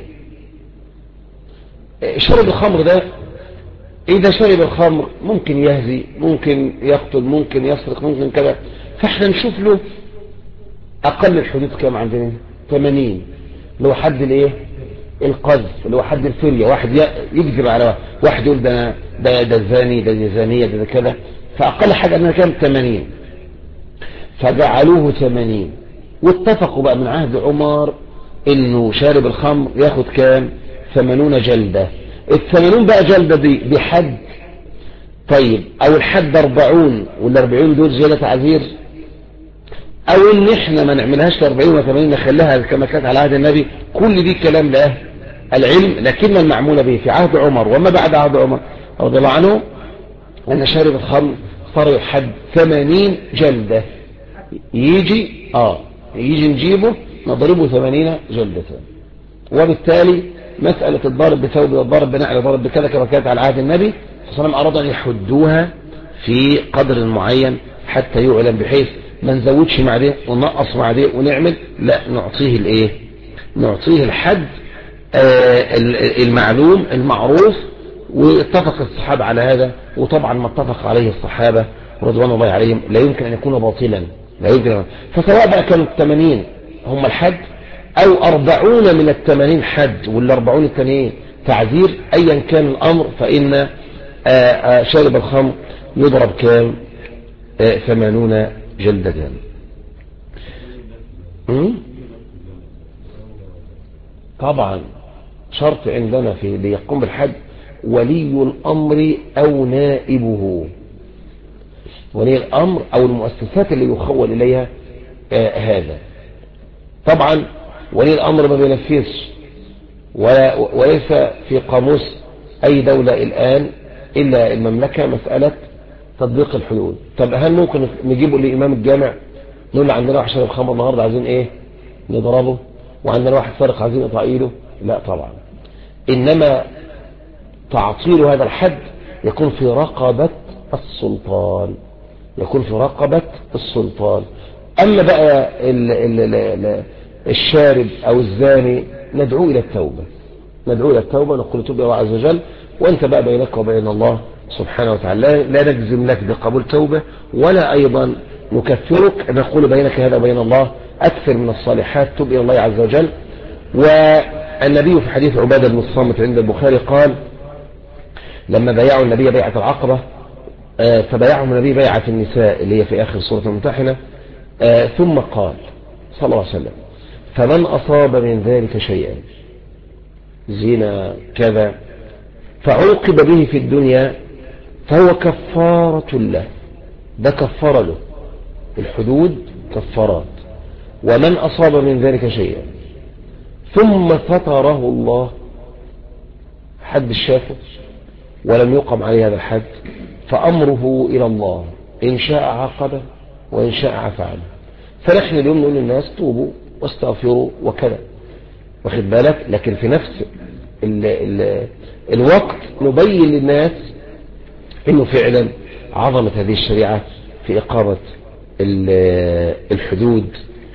شرب الخمر ده إذا شرب الخمر ممكن يهزي، ممكن يقتل، ممكن يسرق، ممكن كذا. فاحنا نشوف له أقل الحدود كام عندنا؟ 80، اللي هو حد الايه؟ القذف، اللي هو حد الفرية. واحد يكذب على واحد يقول ده زاني، ده زانية، ده كذا. فأقل حاجة عندنا كام؟ 80. فجعلوه 80، واتفقوا بقى من عهد عمر انه شارب الخمر ياخد كام؟ 80 جلدة. ال80 بقى جلدة دي بحد. طيب او الحد 40 وال40 دول زيادة تعذير، او ان احنا ما نعملهاش 40 و80 نخليها كما كانت على عهد النبي. كل دي كلام له العلم، لكن المعمول به في عهد عمر وما بعد عهد عمر رضي الله عنه ان شارب الخمر صار يحد 80 جلدة. يجي نجيبه نضربه 80 جلدة. وبالتالي مسألة الضارب بثوب والضارب بنعل والضارب بكذا كما كانت على عهد النبي صلى الله عليه وسلم أراد أن يحدوها في قدر معين حتى يعلم، بحيث ما نزودش مع ده ونقص مع ده ونعمل، لا، نعطيه الايه؟ نعطيه الحد المعلوم المعروف. واتفق الصحابة على هذا، وطبعا ما اتفق عليه الصحابة رضوان الله عليهم لا يمكن أن يكون باطلا، لا يمكن. فسواء بقى كانوا 80 هم الحد أو 40 من 80 حد وال40 التانيين تعذير، أيا كان الأمر، فإن شارب الخمر يضرب كام؟ 80 جلدة. طبعا شرط عندنا في ليقوم بالحد ولي الأمر أو نائبه، ولي الأمر أو المؤسسات اللي يخول إليها هذا. طبعا ولي الأمر ما بينفذش، وليس في قاموس أي دولة الآن إلا المملكة مسألة تطبيق الحدود. طب هل ممكن نجيبه لإمام الجامع نقول له عندنا واحد شرب خمر النهارده عايزين ايه؟ نضربه، وعندنا واحد سرق عايزين نقطع ايده؟ لا طبعا. إنما تعطيل هذا الحد يكون في رقبة السلطان، يكون في رقبة السلطان. أما بقى الشارب أو الزاني ندعو إلى التوبة، ندعو إلى التوبة، نقول توب الله عز وجل، وأنت بقى بينك وبين الله سبحانه وتعالى. لا نجزم لك بقبول توبة ولا أيضا نكفرك، نقول بينك هذا وبين الله أكثر من الصالحات، توب إلى الله عز وجل. والنبي في حديث عبادة بن الصامت عند البخاري قال لما بايعوا النبي بيعة العقبة، فبايعهم النبي بيعة النساء اللي هي في آخر سورة الممتحنة، ثم قال صلى الله عليه وسلم فمن أصاب من ذلك شيئا، زنا كذا، فعوقب به في الدنيا فهو كفارة له، ده كفارة له، الحدود كفارات. ومن أصاب من ذلك شيئا ثم ستره الله، حد الشافع ولم يقم عليه هذا الحد، فأمره إلى الله، إن شاء عاقبه وإن شاء عفى عنه. فنحن اليوم نقول للناس توبوا واستغفروا وكذا، واخد بالك، لكن في نفس الوقت نبين للناس انه فعلا عظمة هذه الشريعة في إقامة الحدود،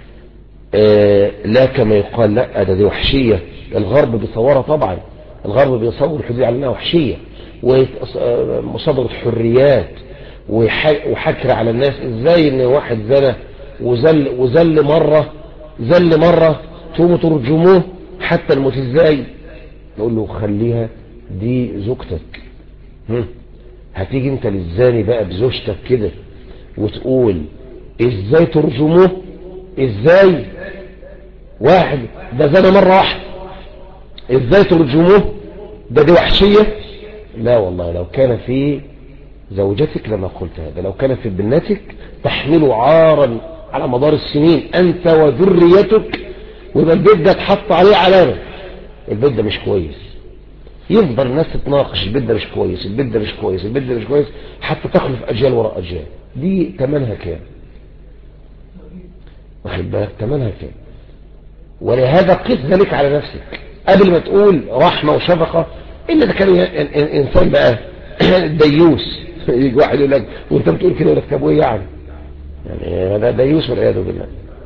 لا كما يقال لا ده دي وحشية. الغرب بيصورها طبعا، الغرب بيصور الحدود على انها وحشية ومصادرة حريات وحكر على الناس. ازاي ان واحد زنى وزل مرة تقوموا ترجموه حتى الموت؟ ازاي؟ نقول له خليها دي زوجتك، هتيجي انت للزاني بقى بزوجتك كده وتقول ازاي ترجموه؟ ازاي واحد ده زنى مرة واحدة ازاي ترجموه؟ ده دي وحشية. لا والله، لو كان في زوجتك لما قلت هذا، لو كان في بنتك تحمل عارا على مدار السنين انت وذريتك، ويبقى البيت ده اتحط عليه علامة البيت ده مش كويس، يفضل الناس تتناقش البيت ده مش كويس، البيت ده مش كويس، البيت ده مش كويس، حتى تخلف اجيال وراء اجيال. دي تمنها كام؟ واخد بالك تمنها كام؟ ولهذا قس ذلك على نفسك قبل ما تقول رحمة وشفقة. إلا ده كان إنسان بقى ديوس، يجي واحد يقول لك وانت بتقول كده، ولا طب ايه يعني هذا ديوس والعياذ بالله.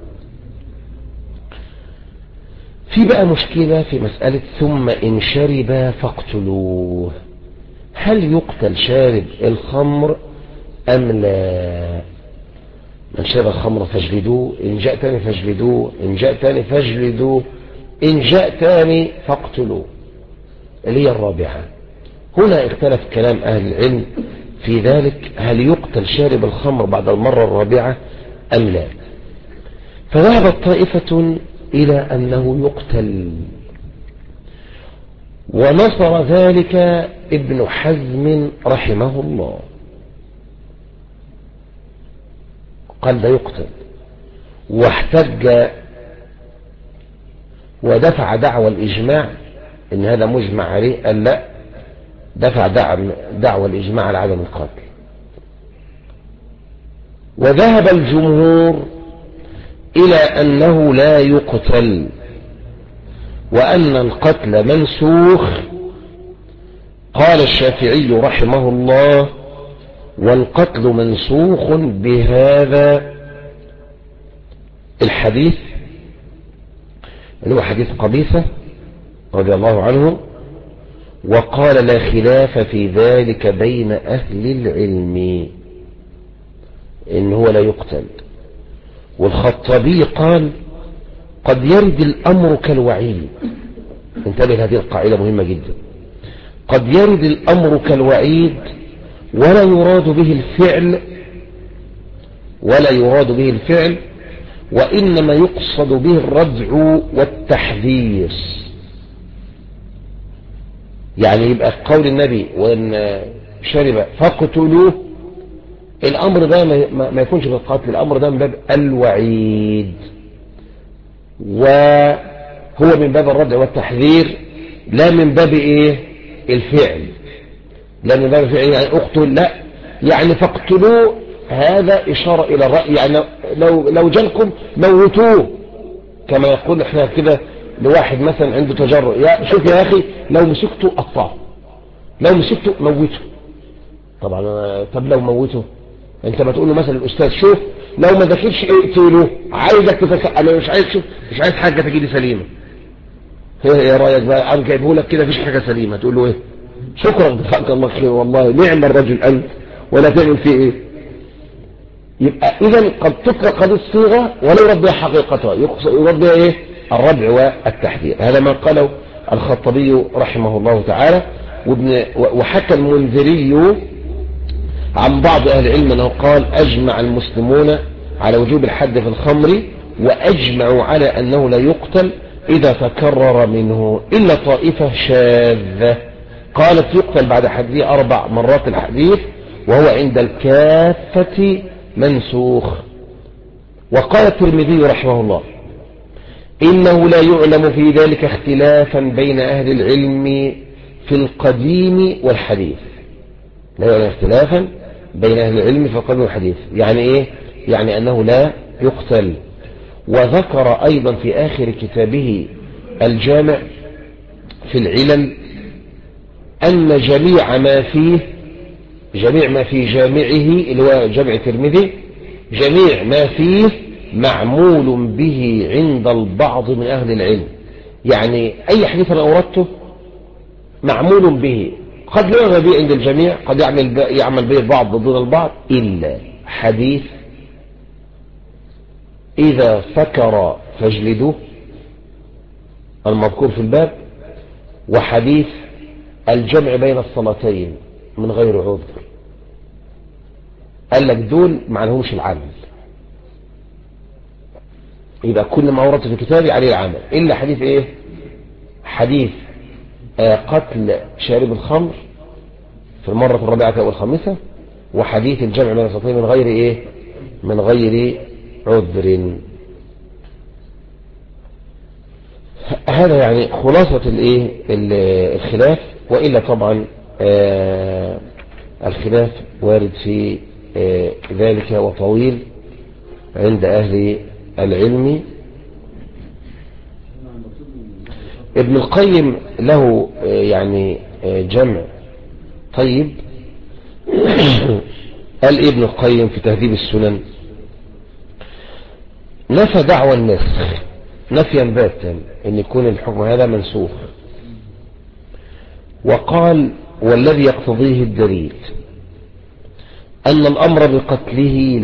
في بقى مشكلة في مسألة ثم إن شرب فاقتلوه. هل يقتل شارب الخمر أم لا؟ من شرب الخمر فاجلدوه، إن جاء تاني فاجلدوه، إن جاء تاني فاجلدوه، إن جاء تاني فاقتلوه، اللي هي الرابعة. هنا اختلف كلام أهل العلم في ذلك، هل يقتل شارب الخمر بعد المرة الرابعة أم لا؟ فذهبت طائفة إلى أنه يقتل، ونصر ذلك ابن حزم رحمه الله، قال ده يقتل، واحتج ودفع دعوى الإجماع إن هذا مجمع عليه، قال لا، دفع دعوى الإجماع على عدم القتل. وذهب الجمهور إلى أنه لا يقتل، وأن القتل منسوخ. قال الشافعي رحمه الله: والقتل منسوخ بهذا الحديث اللي هو حديث قبيصة رضي الله عنه. وقال: لا خلاف في ذلك بين أهل العلم إن هو لا يقتل. والخطابي قال: قد يرد الأمر كالوعيد. انتبه، هذه القاعدة مهمة جدا. قد يرد الأمر كالوعيد ولا يراد به الفعل، وإنما يقصد به الردع والتحذير. يعني يبقى قول النبي وإن شرب فاقتلوه، الأمر ده ما يكونش بالقتل، الأمر ده من باب الوعيد، وهو من باب الردع والتحذير، لا من باب الفعل. لا من باب الفعل يعني اقتل، لا، يعني فاقتلوه، هذا إشارة إلى الرأي. يعني لو جالكم موتوه، كما يقول احنا كده لواحد مثلا عنده تجرؤ، يا شوف يا أخي لو مسكته قطعه، لو مسكته موته. طبعا طب لو موته، انت ما تقول له مثلا الأستاذ شوف لو ما ذاكرش اقتله، عايزك انا مش عايز، شوف مش عايز حاجة تجيلي سليمة، ايه رايك بقى؟ انا جايبه لك كده مفيش حاجة سليمة، تقول له ايه؟ شكرا جزاك الله خير، والله نعم الرجل انت، ولا تعمل فيه ايه؟ يبقى اذا قد تطلق هذه الصيغه ولا يرد بها حقيقتها، يرد بها الردع والتحذير. هذا ما قاله الخطابي رحمه الله تعالى. وحكى المنذري عن بعض اهل العلم انه قال: اجمع المسلمون على وجوب الحد في الخمر، واجمعوا على انه لا يقتل اذا تكرر منه، الا طائفه شاذه قالت يقتل بعد حده 4 مرات الحديث، وهو عند الكافة منسوخ. وقال الترمذي رحمه الله: إنه لا يعلم في ذلك اختلافا بين أهل العلم في القديم والحديث. لا يعلم اختلافا بين أهل العلم في القديم والحديث، يعني إيه؟ يعني أنه لا يقتل. وذكر أيضا في آخر كتابه الجامع في العلل أن جميع ما في جامعه اللي هو جامع الترمذي، جميع ما فيه معمول به عند البعض من أهل العلم. يعني أي حديث أنا أوردته معمول به، قد لا يعمل به عند الجميع، قد يعمل به البعض ضد البعض، إلا حديث إذا سكر فاجلدوه المذكور في الباب، وحديث الجمع بين الصلاتين من غير عذر. قال لك دول ما لهمش العمل، يبقى كل ما ورد في كتابي عليه العمل، إلا حديث حديث قتل شارب الخمر في المرة الرابعة أو الخامسة، وحديث الجمع بين الصلاتين من غير من غير عذر. هذا يعني خلاصة الخلاف. وإلا طبعا الخلاف وارد في ذلك وطويل عند أهل العلم. ابن القيم له يعني جمع طيب. قال ابن القيم في تهذيب السنن: نفى دعوى النسخ نفيا باتا ان يكون الحكم هذا منسوخ، وقال: والذي يقتضيه الدليل أن الأمر بقتله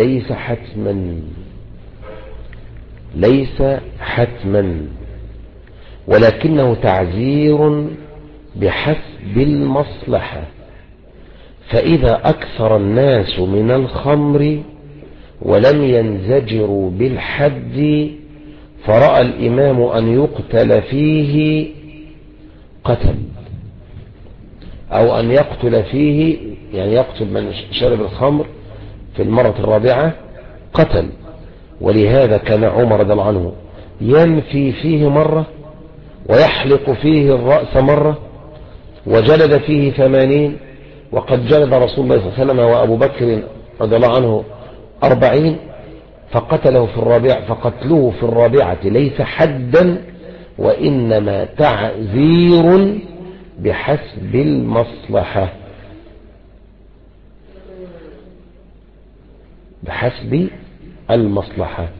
ليس حتما ولكنه تعزير بحسب المصلحة، فإذا أكثر الناس من الخمر ولم ينزجروا بالحد فرأى الإمام أن يقتل فيه قتل، أو أن يقتل فيه يعني يقتل من شرب الخمر في المرة الرابعة قتل. ولهذا كان عمر رضي الله عنه ينفي فيه مرة ويحلق فيه الرأس مرة وجلد فيه 80، وقد جلد رسول الله صلى الله عليه وسلم وأبو بكر رضي الله عنه 40 فقتله في الرابعة، فقتله في الرابعة ليس حدا وإنما تعزير بحسب المصلحة، بحسب المصلحة.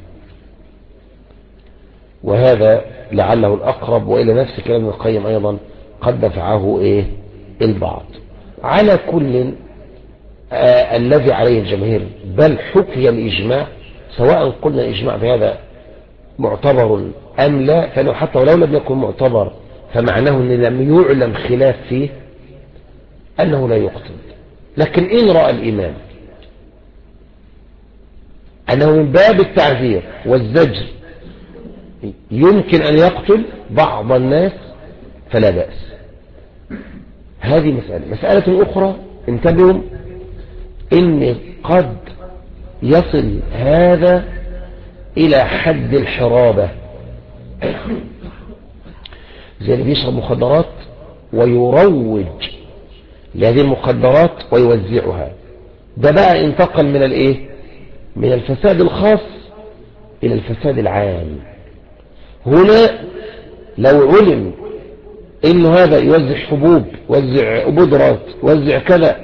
وهذا لعله الأقرب، وإلى نفس كلام ابن القيم أيضا قد دفعه البعض. على كل الذي عليه الجماهير بل حكي الإجماع، سواء قلنا الإجماع بهذا معتبر أم لا، فلو حتى ولو لم يكن معتبر فمعناه أن لم يعلم خلاف فيه أنه لا يقتل. لكن إن رأى الإمام أنه من باب التعذير والزجر يمكن أن يقتل بعض الناس فلا بأس. هذه مسألة أخرى انتبهوا إن قد يصل هذا إلى حد الحرابة، زي اللي بيشرب مخدرات ويروج لهذه المخدرات ويوزعها، ده بقى انتقل من الفساد الخاص إلى الفساد العام. هنا لو علم إنه هذا يوزع حبوب، يوزع بودرات، يوزع كذا،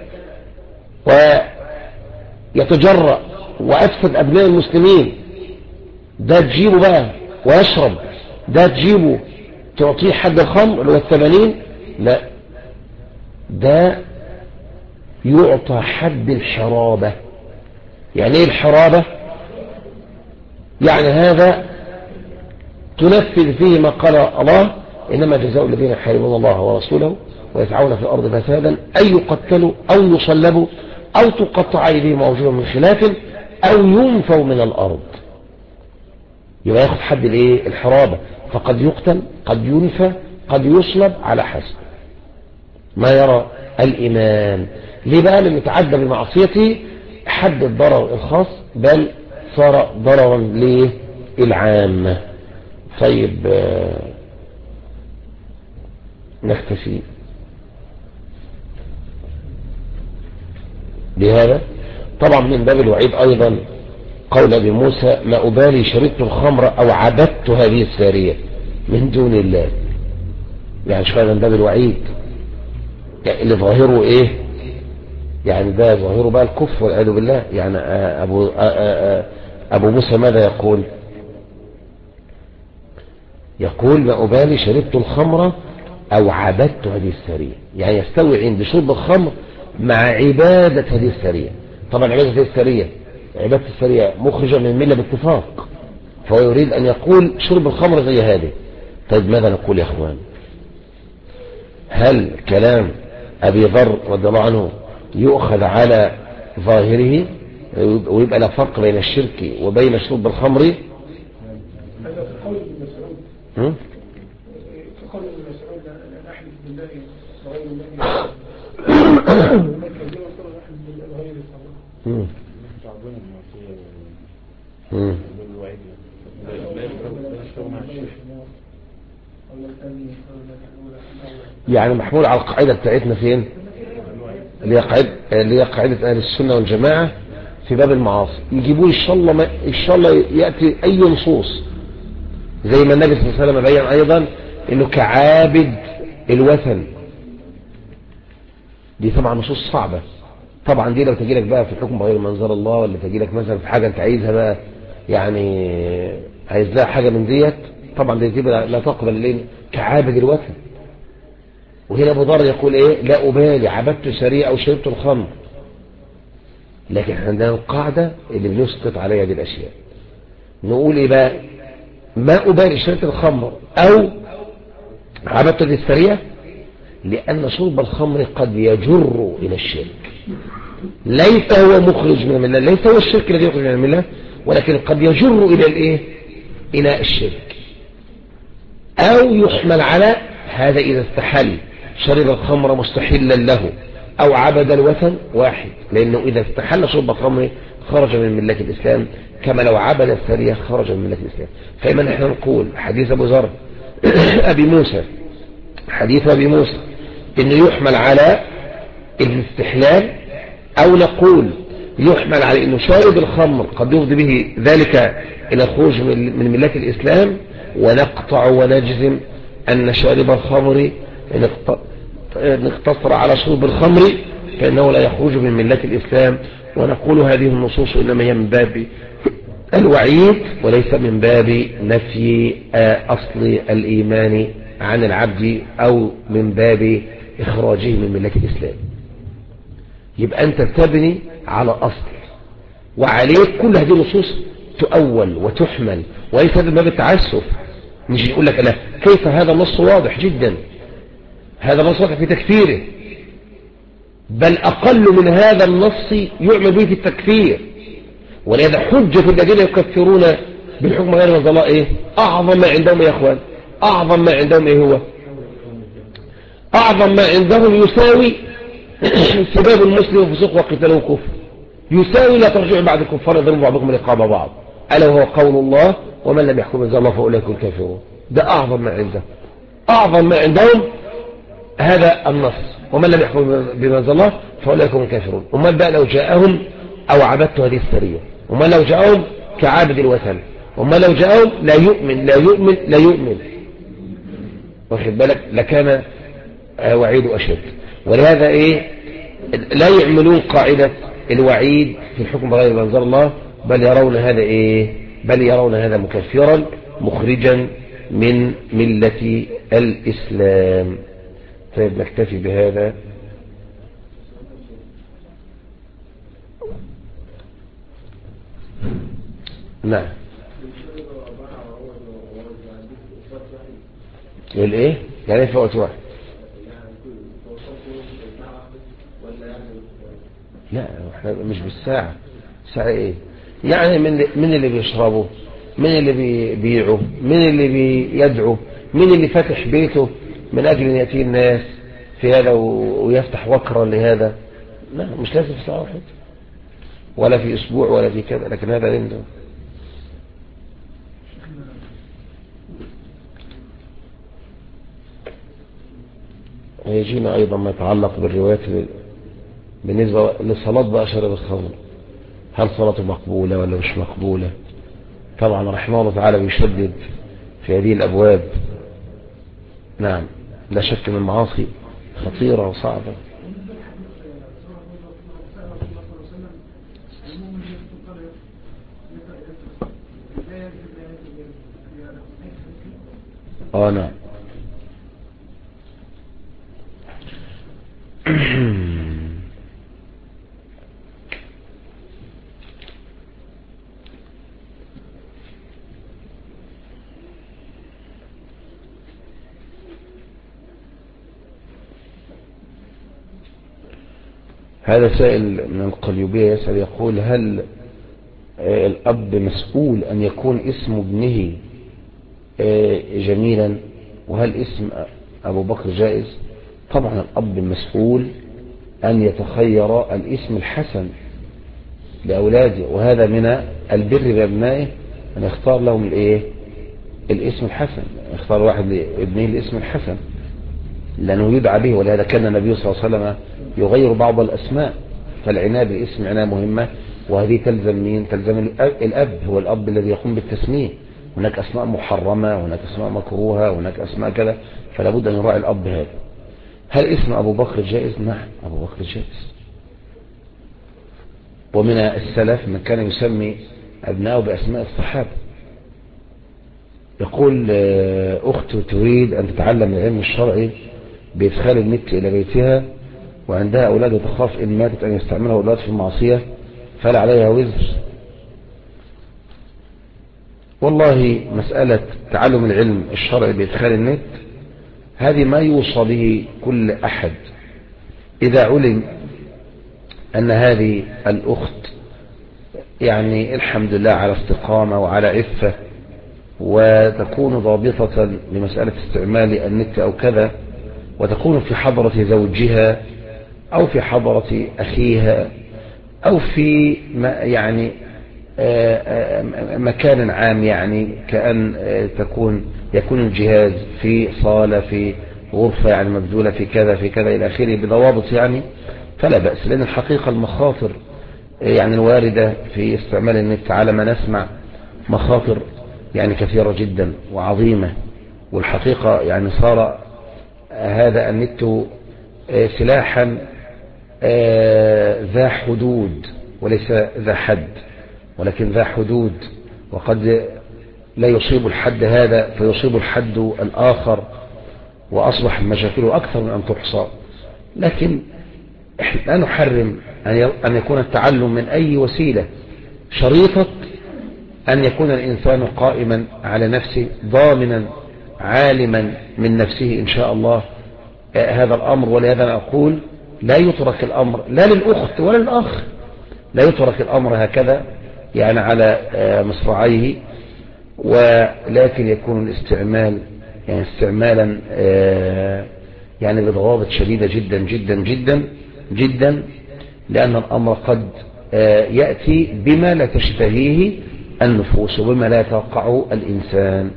ويتجرأ وأفسد أبناء المسلمين، ده تجيبه بقى ويشرب، ده تجيبه تعطيه حد الخمر اللي هو 80، لا، ده يعطى حد الحرابة. يعني ايه الحرابة؟ يعني هذا تنفذ فيه ما قال الله: إنما جزاء الذين يحاربون الله ورسوله ويسعون في الأرض فسادا أن يقتلوا أو يصلبوا أو تقطع أيديهم وأرجلهم من خلاف أو ينفوا من الأرض. يبقى ياخذ حد الحرابة، فقد يقتل، قد ينفى، قد يصلب، على حسب ما يرى الإمام. ليه بقى؟ لأنه تعدى بمعصيته حد الضرر الخاص بل صار ضررا للعامة. طيب نكتفي بهذا. طبعا من باب الوعيد أيضا قول أبي موسى: ما أبالي شربت الخمر أو عبدت هذه السارية من دون الله. يعني شوية من باب الوعيد، يعني اللي ظاهره يعني ده ظاهره بقى الكفر والعياذ بالله. يعني أبو موسى ماذا يقول؟ يقول: ما أبالي شربت الخمر أو عبدت هذه السارية، يعني يستوي عند شرب الخمر مع عبادة هذه السارية. طبعا عبادة السارية مخرجة من الملة باتفاق، فهو يريد أن يقول شرب الخمر زي هذه. طيب ماذا نقول يا أخوان؟ هل كلام أبي ذر رضي الله عنه يؤخذ على ظاهره ويبقى لا فرق بين الشرك وبين شرب الخمر؟ هذا في قول ابن مسعود، في قول ابن مسعود: لا أحلف بالله وغير الله يعني محمول على القاعدة بتاعتنا فين؟ اللي هي قاعدة أهل السنة والجماعة في باب المعاصي. يجيبون إن شاء الله يأتي أي نصوص زي ما النبي صلى الله عليه وسلم بيّن أيضا انه كعابد الوثن. دي طبعا نصوص صعبة طبعا. دي لو تجيلك بقى في حكم غير منزل الله، ولا تجيلك مثلا في حاجة انت عايزها بقى، يعني عايز لها حاجة من ديت، طبعا دي تبقى لا تقبل ليه كعابد الوثن. وهنا ابو ذر يقول ايه؟ لا ابالي عبدت سريع او شربت الخمر. لكن عندنا القاعدة اللي بنسقط عليها دي الاشياء، نقول ايه بقى؟ ما ابالي شربت الخمر او عبدت السريع، لان شرب الخمر قد يجر الى الشرك. ليس هو مخرج من المله، ليس هو الشرك الذي يخرج من المله، ولكن قد يجر الى الايه؟ الى الشرك. او يحمل على هذا اذا استحل شرب الخمر مستحلا له او عبد الوثن واحد، لانه اذا استحل شرب الخمر خرج من مله الاسلام، كما لو عبد السريه خرج من مله الاسلام. فاما نحن نقول حديث ابو ذر ابي موسى، حديث ابي موسى انه يحمل على الاستحلال، او نقول يحمل على انه شارب الخمر قد يفضي به ذلك الى الخروج من ملة الاسلام، ونقطع ونجزم ان شارب الخمر ان اقتصر على شرب الخمر فانه لا يخرج من ملة الاسلام. ونقول هذه النصوص انما هي من باب الوعيد وليس من باب نفي اصل الايمان عن العبد او من باب اخراجه من ملة الاسلام. يبقى انت تبني على اصل، وعليك كل هذه النصوص تؤول وتحمل، وليس هذا باب التعسف. مش يقول لك لا كيف هذا النص واضح جدا، هذا النص واضح في تكفيره، بل اقل من هذا النص يعمل به في التكفير. ولهذا حجة الذين يكفرون بالحكم غير منزل الله ايه؟ اعظم ما عندهم يا اخوان، اعظم ما عندهم ايه هو؟ اعظم ما عندهم يساوي سباب المسلم وفسوق وقتاله كفر، يساوي لا ترجع بعد الكفار يضرب بعضكم رقاب بعض، الا وهو قول الله ومن لم يحكم بما الله فاولئك هم الكافرون. ده اعظم ما عندهم، اعظم ما عندهم هذا النص، ومن لم يحكم بما انزل الله فاولئك هم الكافرون. امال بقى لو جاءهم او عبدت هذه السريه، امال لو جاءهم كعابد الوثن، امال لو جاءهم لا يؤمن لا يؤمن لا يؤمن، واخد بالك؟ لكان وعيد اشد. ولهذا ايه؟ لا يعملون قاعدة الوعيد في الحكم بغير ما انزل الله، بل يرون هذا ايه؟ بل يرون هذا مكفرا مخرجا من ملة الاسلام. طيب نكتفي بهذا. نعم. الايه؟ يعني في وقت واحد؟ لا احنا مش بالساعة. ساعة ايه؟ يعني من اللي بيشربوا، من اللي بيبيعوا، من اللي بيدعوا، من اللي فتح بيته من اجل ان يأتي الناس في هذا ويفتح وكرا لهذا. لا مش لازم في ساعة واحدة ولا في اسبوع ولا في كذا، لكن هذا عنده. ويجينا ايضا ما يتعلق بالروايات بالنسبة لصلاة بقى شرب الخمر، هل صلاته مقبولة ولا مش مقبولة؟ طبعا رحمه الله تعالى بيشدد في هذه الأبواب. نعم لا شك من المعاصي خطيرة وصعبة. نعم. هذا سائل من القليوبية يسأل يقول هل الأب مسؤول أن يكون اسم ابنه جميلا، وهل اسم أبو بكر جائز؟ طبعا الأب مسؤول أن يتخير الاسم الحسن لأولاده، وهذا من البر بأبنائه أن يختار لهم الاسم الحسن، يختار واحد لابنه الاسم الحسن لأنه يدعى به. ولهذا كان النبي صلى الله عليه وسلم يغير بعض الأسماء، فالعناية بالاسم عناية مهمة، وهذه تلزم مين؟ تلزم الأب، هو الأب الذي يقوم بالتسمية، هناك أسماء محرمة، هناك أسماء مكروهة، هناك أسماء كذا، فلا بد أن يراعي الأب هذا. هل اسم أبو بكر جائز؟ نعم، أبو بكر جائز. ومن السلف من كان يسمي أبنائه بأسماء الصحابة. يقول أخت تريد أن تتعلم العلم الشرعي بإدخال النت إلى بيتها، وعندها أولاد تخاف إن ماتت أن يستعملها أولاد في المعصية، فلا عليها وزر؟ والله مسألة تعلم العلم الشرعي بإدخال النت هذه ما يوصى به كل أحد. إذا علم أن هذه الأخت يعني الحمد لله على استقامة وعلى عفة، وتكون ضابطة لمسألة استعمال النت أو كذا، وتكون في حضرة زوجها أو في حضرة أخيها أو في يعني مكان عام، يعني كأن يكون الجهاز في صالة، في غرفة يعني مبذولة، في كذا في كذا إلى آخره بضوابط يعني، فلا بأس. لأن الحقيقة المخاطر يعني الواردة في استعمال النت على ما نسمع مخاطر يعني كثيرة جدا وعظيمة. والحقيقة يعني صار هذا النت سلاحا ذا حدود، وليس ذا حد، ولكن ذا حدود، وقد لا يصيب الحد هذا فيصيب الحد الآخر، وأصبح مشاكله أكثر من أن تحصى. لكن لا نحرم أن يكون التعلم من أي وسيلة، شريطة أن يكون الإنسان قائما على نفسه ضامنا عالما من نفسه إن شاء الله هذا الأمر. ولهذا أقول لا يترك الأمر لا للأخت ولا للأخ، لا يترك الأمر هكذا يعني على مصراعيه، ولكن يكون الاستعمال يعني استعمالا يعني بضوابط شديدة جدا جدا جدا جدا، لأن الأمر قد يأتي بما لا تشتهيه النفوس وبما لا يتوقعه الإنسان.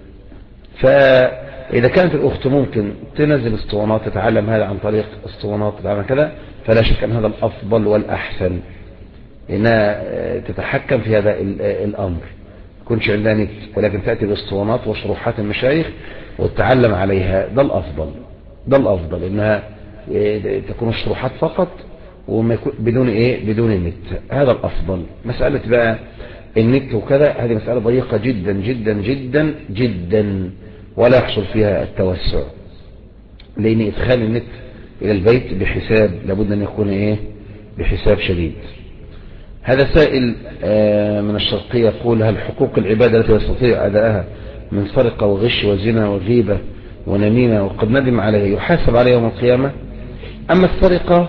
فإذا كانت الأخت ممكن تنزل اسطوانات تتعلم هذا عن طريق اسطوانات تتعلم كذا، فلا شك أن هذا الأفضل والأحسن، إنها تتحكم في هذا الأمر، كنش عندها نت ولكن تأتي باسطوانات وشروحات المشايخ وتتعلم عليها. ده الأفضل، ده الأفضل، إنها تكون الشروحات فقط بدون بدون النت، هذا الأفضل. مسألة بقى النت وكذا هذه مسألة ضيقة جدا جدا جدا جدا، ولا يحصل فيها التوسع، لأن إدخال النت إلى البيت بحساب لابد أن يكون بحساب شديد. هذا سائل من الشرقية يقول: هل حقوق العبادة التي يستطيع أداءها من سرقة وغش وزنا وغيبة ونميمة وقد ندم عليه يحاسب عليه يوم القيامة؟ أما السرقة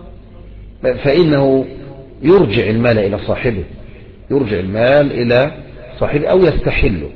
فإنه يرجع المال إلى صاحبه، يرجع المال إلى صاحبه أو يستحله.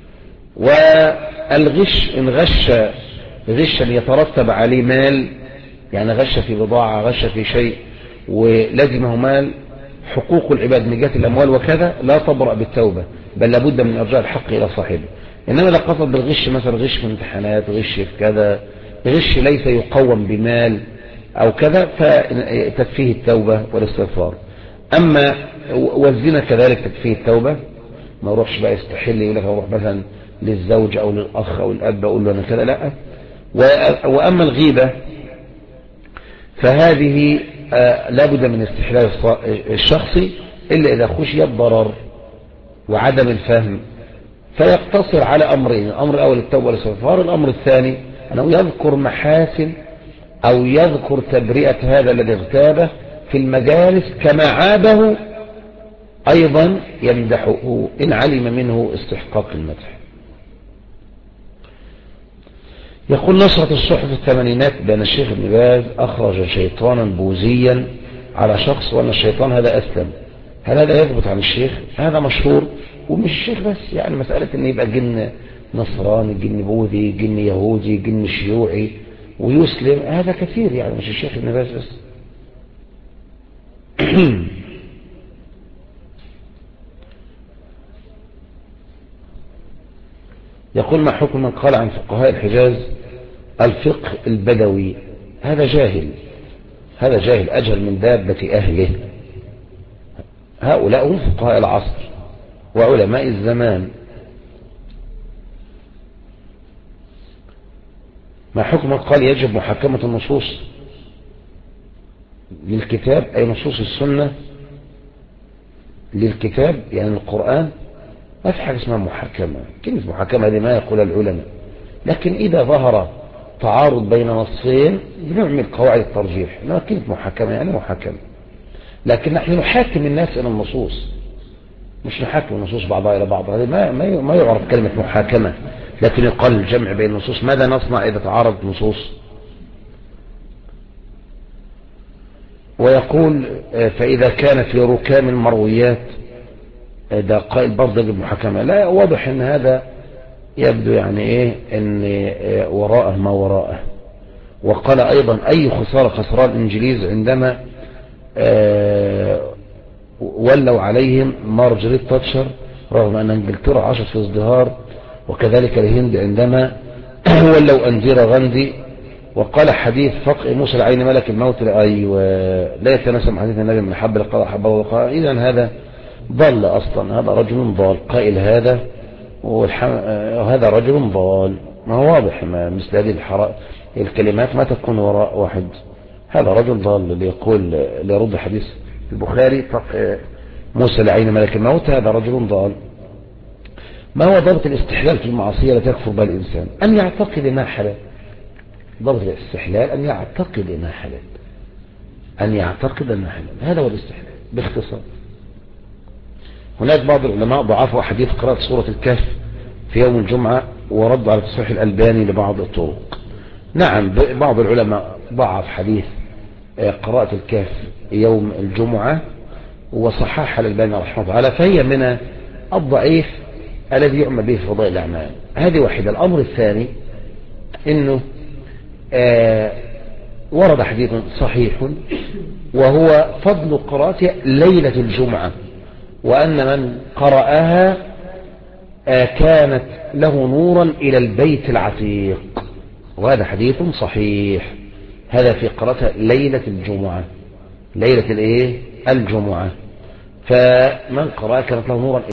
والغش إن غش غشا يترتب عليه مال، يعني غش في بضاعة، غش في شيء ولزمه مال، حقوق العباد من جهة الأموال وكذا لا تبرأ بالتوبة، بل لابد من إرجاع الحق إلى صاحبه. إنما إذا قصد بالغش مثلا غش في امتحانات، غش في كذا، غش ليس يقوم بمال أو كذا، فتكفيه التوبة والاستغفار. أما والزنا كذلك تكفيه التوبة، ما يروحش بقى يستحل يقول لك أروح مثلا للزوج أو للأخ أو الأب أقول له أنا كذا، لا. وأما الغيبة فهذه لابد من استحلال الشخصي إلا إذا خشي الضرر وعدم الفهم، فيقتصر على أمرين: الأمر الأول التوبة والاستغفار، الأمر الثاني أنه يذكر محاسن أو يذكر تبرئة هذا الذي اغتابه في المجالس، كما عابه أيضا يمدحه إن علم منه استحقاق المدح. يقول: نشرة الصحف في الثمانينات بأن الشيخ ابن باز أخرج شيطانا بوذيا على شخص وأن الشيطان هذا أسلم، هل هذا يثبت عن الشيخ؟ هذا مشهور، ومش الشيخ بس، يعني مسألة أن يبقى جن نصراني، جن بوذي، جن يهودي، جن شيوعي ويسلم، هذا كثير، يعني مش الشيخ ابن باز بس. يقول: ما حكم من قال عن فقهاء الحجاز الفقه البدوي؟ هذا جاهل، هذا جاهل أجهل من دابة أهله. هؤلاء هم فقهاء العصر وعلماء الزمان، ما حكم من قال يجب محاكمة النصوص للكتاب، أي نصوص السنة للكتاب يعني القرآن؟ ما في حاجة اسمها محاكمة. كلمة محاكمة هذه ما يقولها العلماء، لكن إذا ظهر تعارض بين نصين بنعمل قواعد الترجيح. إنما كلمة محاكمة يعني محاكمة، لكن نحن نحاكم الناس إلى النصوص، مش نحاكم النصوص بعضها إلى بعض. هذه ما يعرف كلمة محاكمة، لكن يقال الجمع بين النصوص. ماذا نصنع إذا تعارضت نصوص؟ ويقول فإذا كان في ركام المرويات ده قائل برضه بالمحاكمة. لا، واضح ان هذا يبدو يعني ايه ان وراءه ما وراءه. وقال ايضا اي خسارة خسران الانجليز عندما ولوا عليهم مارجريت تاتشر رغم ان انجلترا عاشت في ازدهار، وكذلك الهند عندما ولوا انديرا غاندي. وقال حديث فقه موسى العين ملك الموت ايوه لا يتناسب حديث النبي من حب القضاء حبه وقال. اذا هذا ضل اصلا، هذا رجل ضال قائل هذا، وهذا رجل ضال. ما هو واضح، ما مثل هذه الكلمات ما تكون وراء واحد. هذا رجل ضال اللي يقول ليرد حديث البخاري موسى العين ملك الموت، هذا رجل ضال. ما هو ضابط الاستحلال في المعصية التي يكفر بها الإنسان؟ أن يعتقد ما حلال. ضابط الاستحلال أن يعتقد ما حلال، أن يعتقد ما حلال، هذا هو الاستحلال باختصار. هناك بعض العلماء ضعفوا حديث قراءة سورة الكهف في يوم الجمعة وردوا على تصحيح الألباني لبعض الطرق. نعم، بعض العلماء ضعف حديث قراءة الكهف يوم الجمعة وصححها الألباني رحمه الله تعالى، فهي من الضعيف الذي يعمل به في فضائل الأعمال. هذه واحدة. الأمر الثاني إنه ورد حديث صحيح وهو فضل قراءة ليلة الجمعة، وأن من قرأها كانت له نورا إلى البيت العتيق، وهذا حديث صحيح. هذا في قراءة ليلة الجمعة، ليلة الجمعة، فمن قرأ كانت له نورا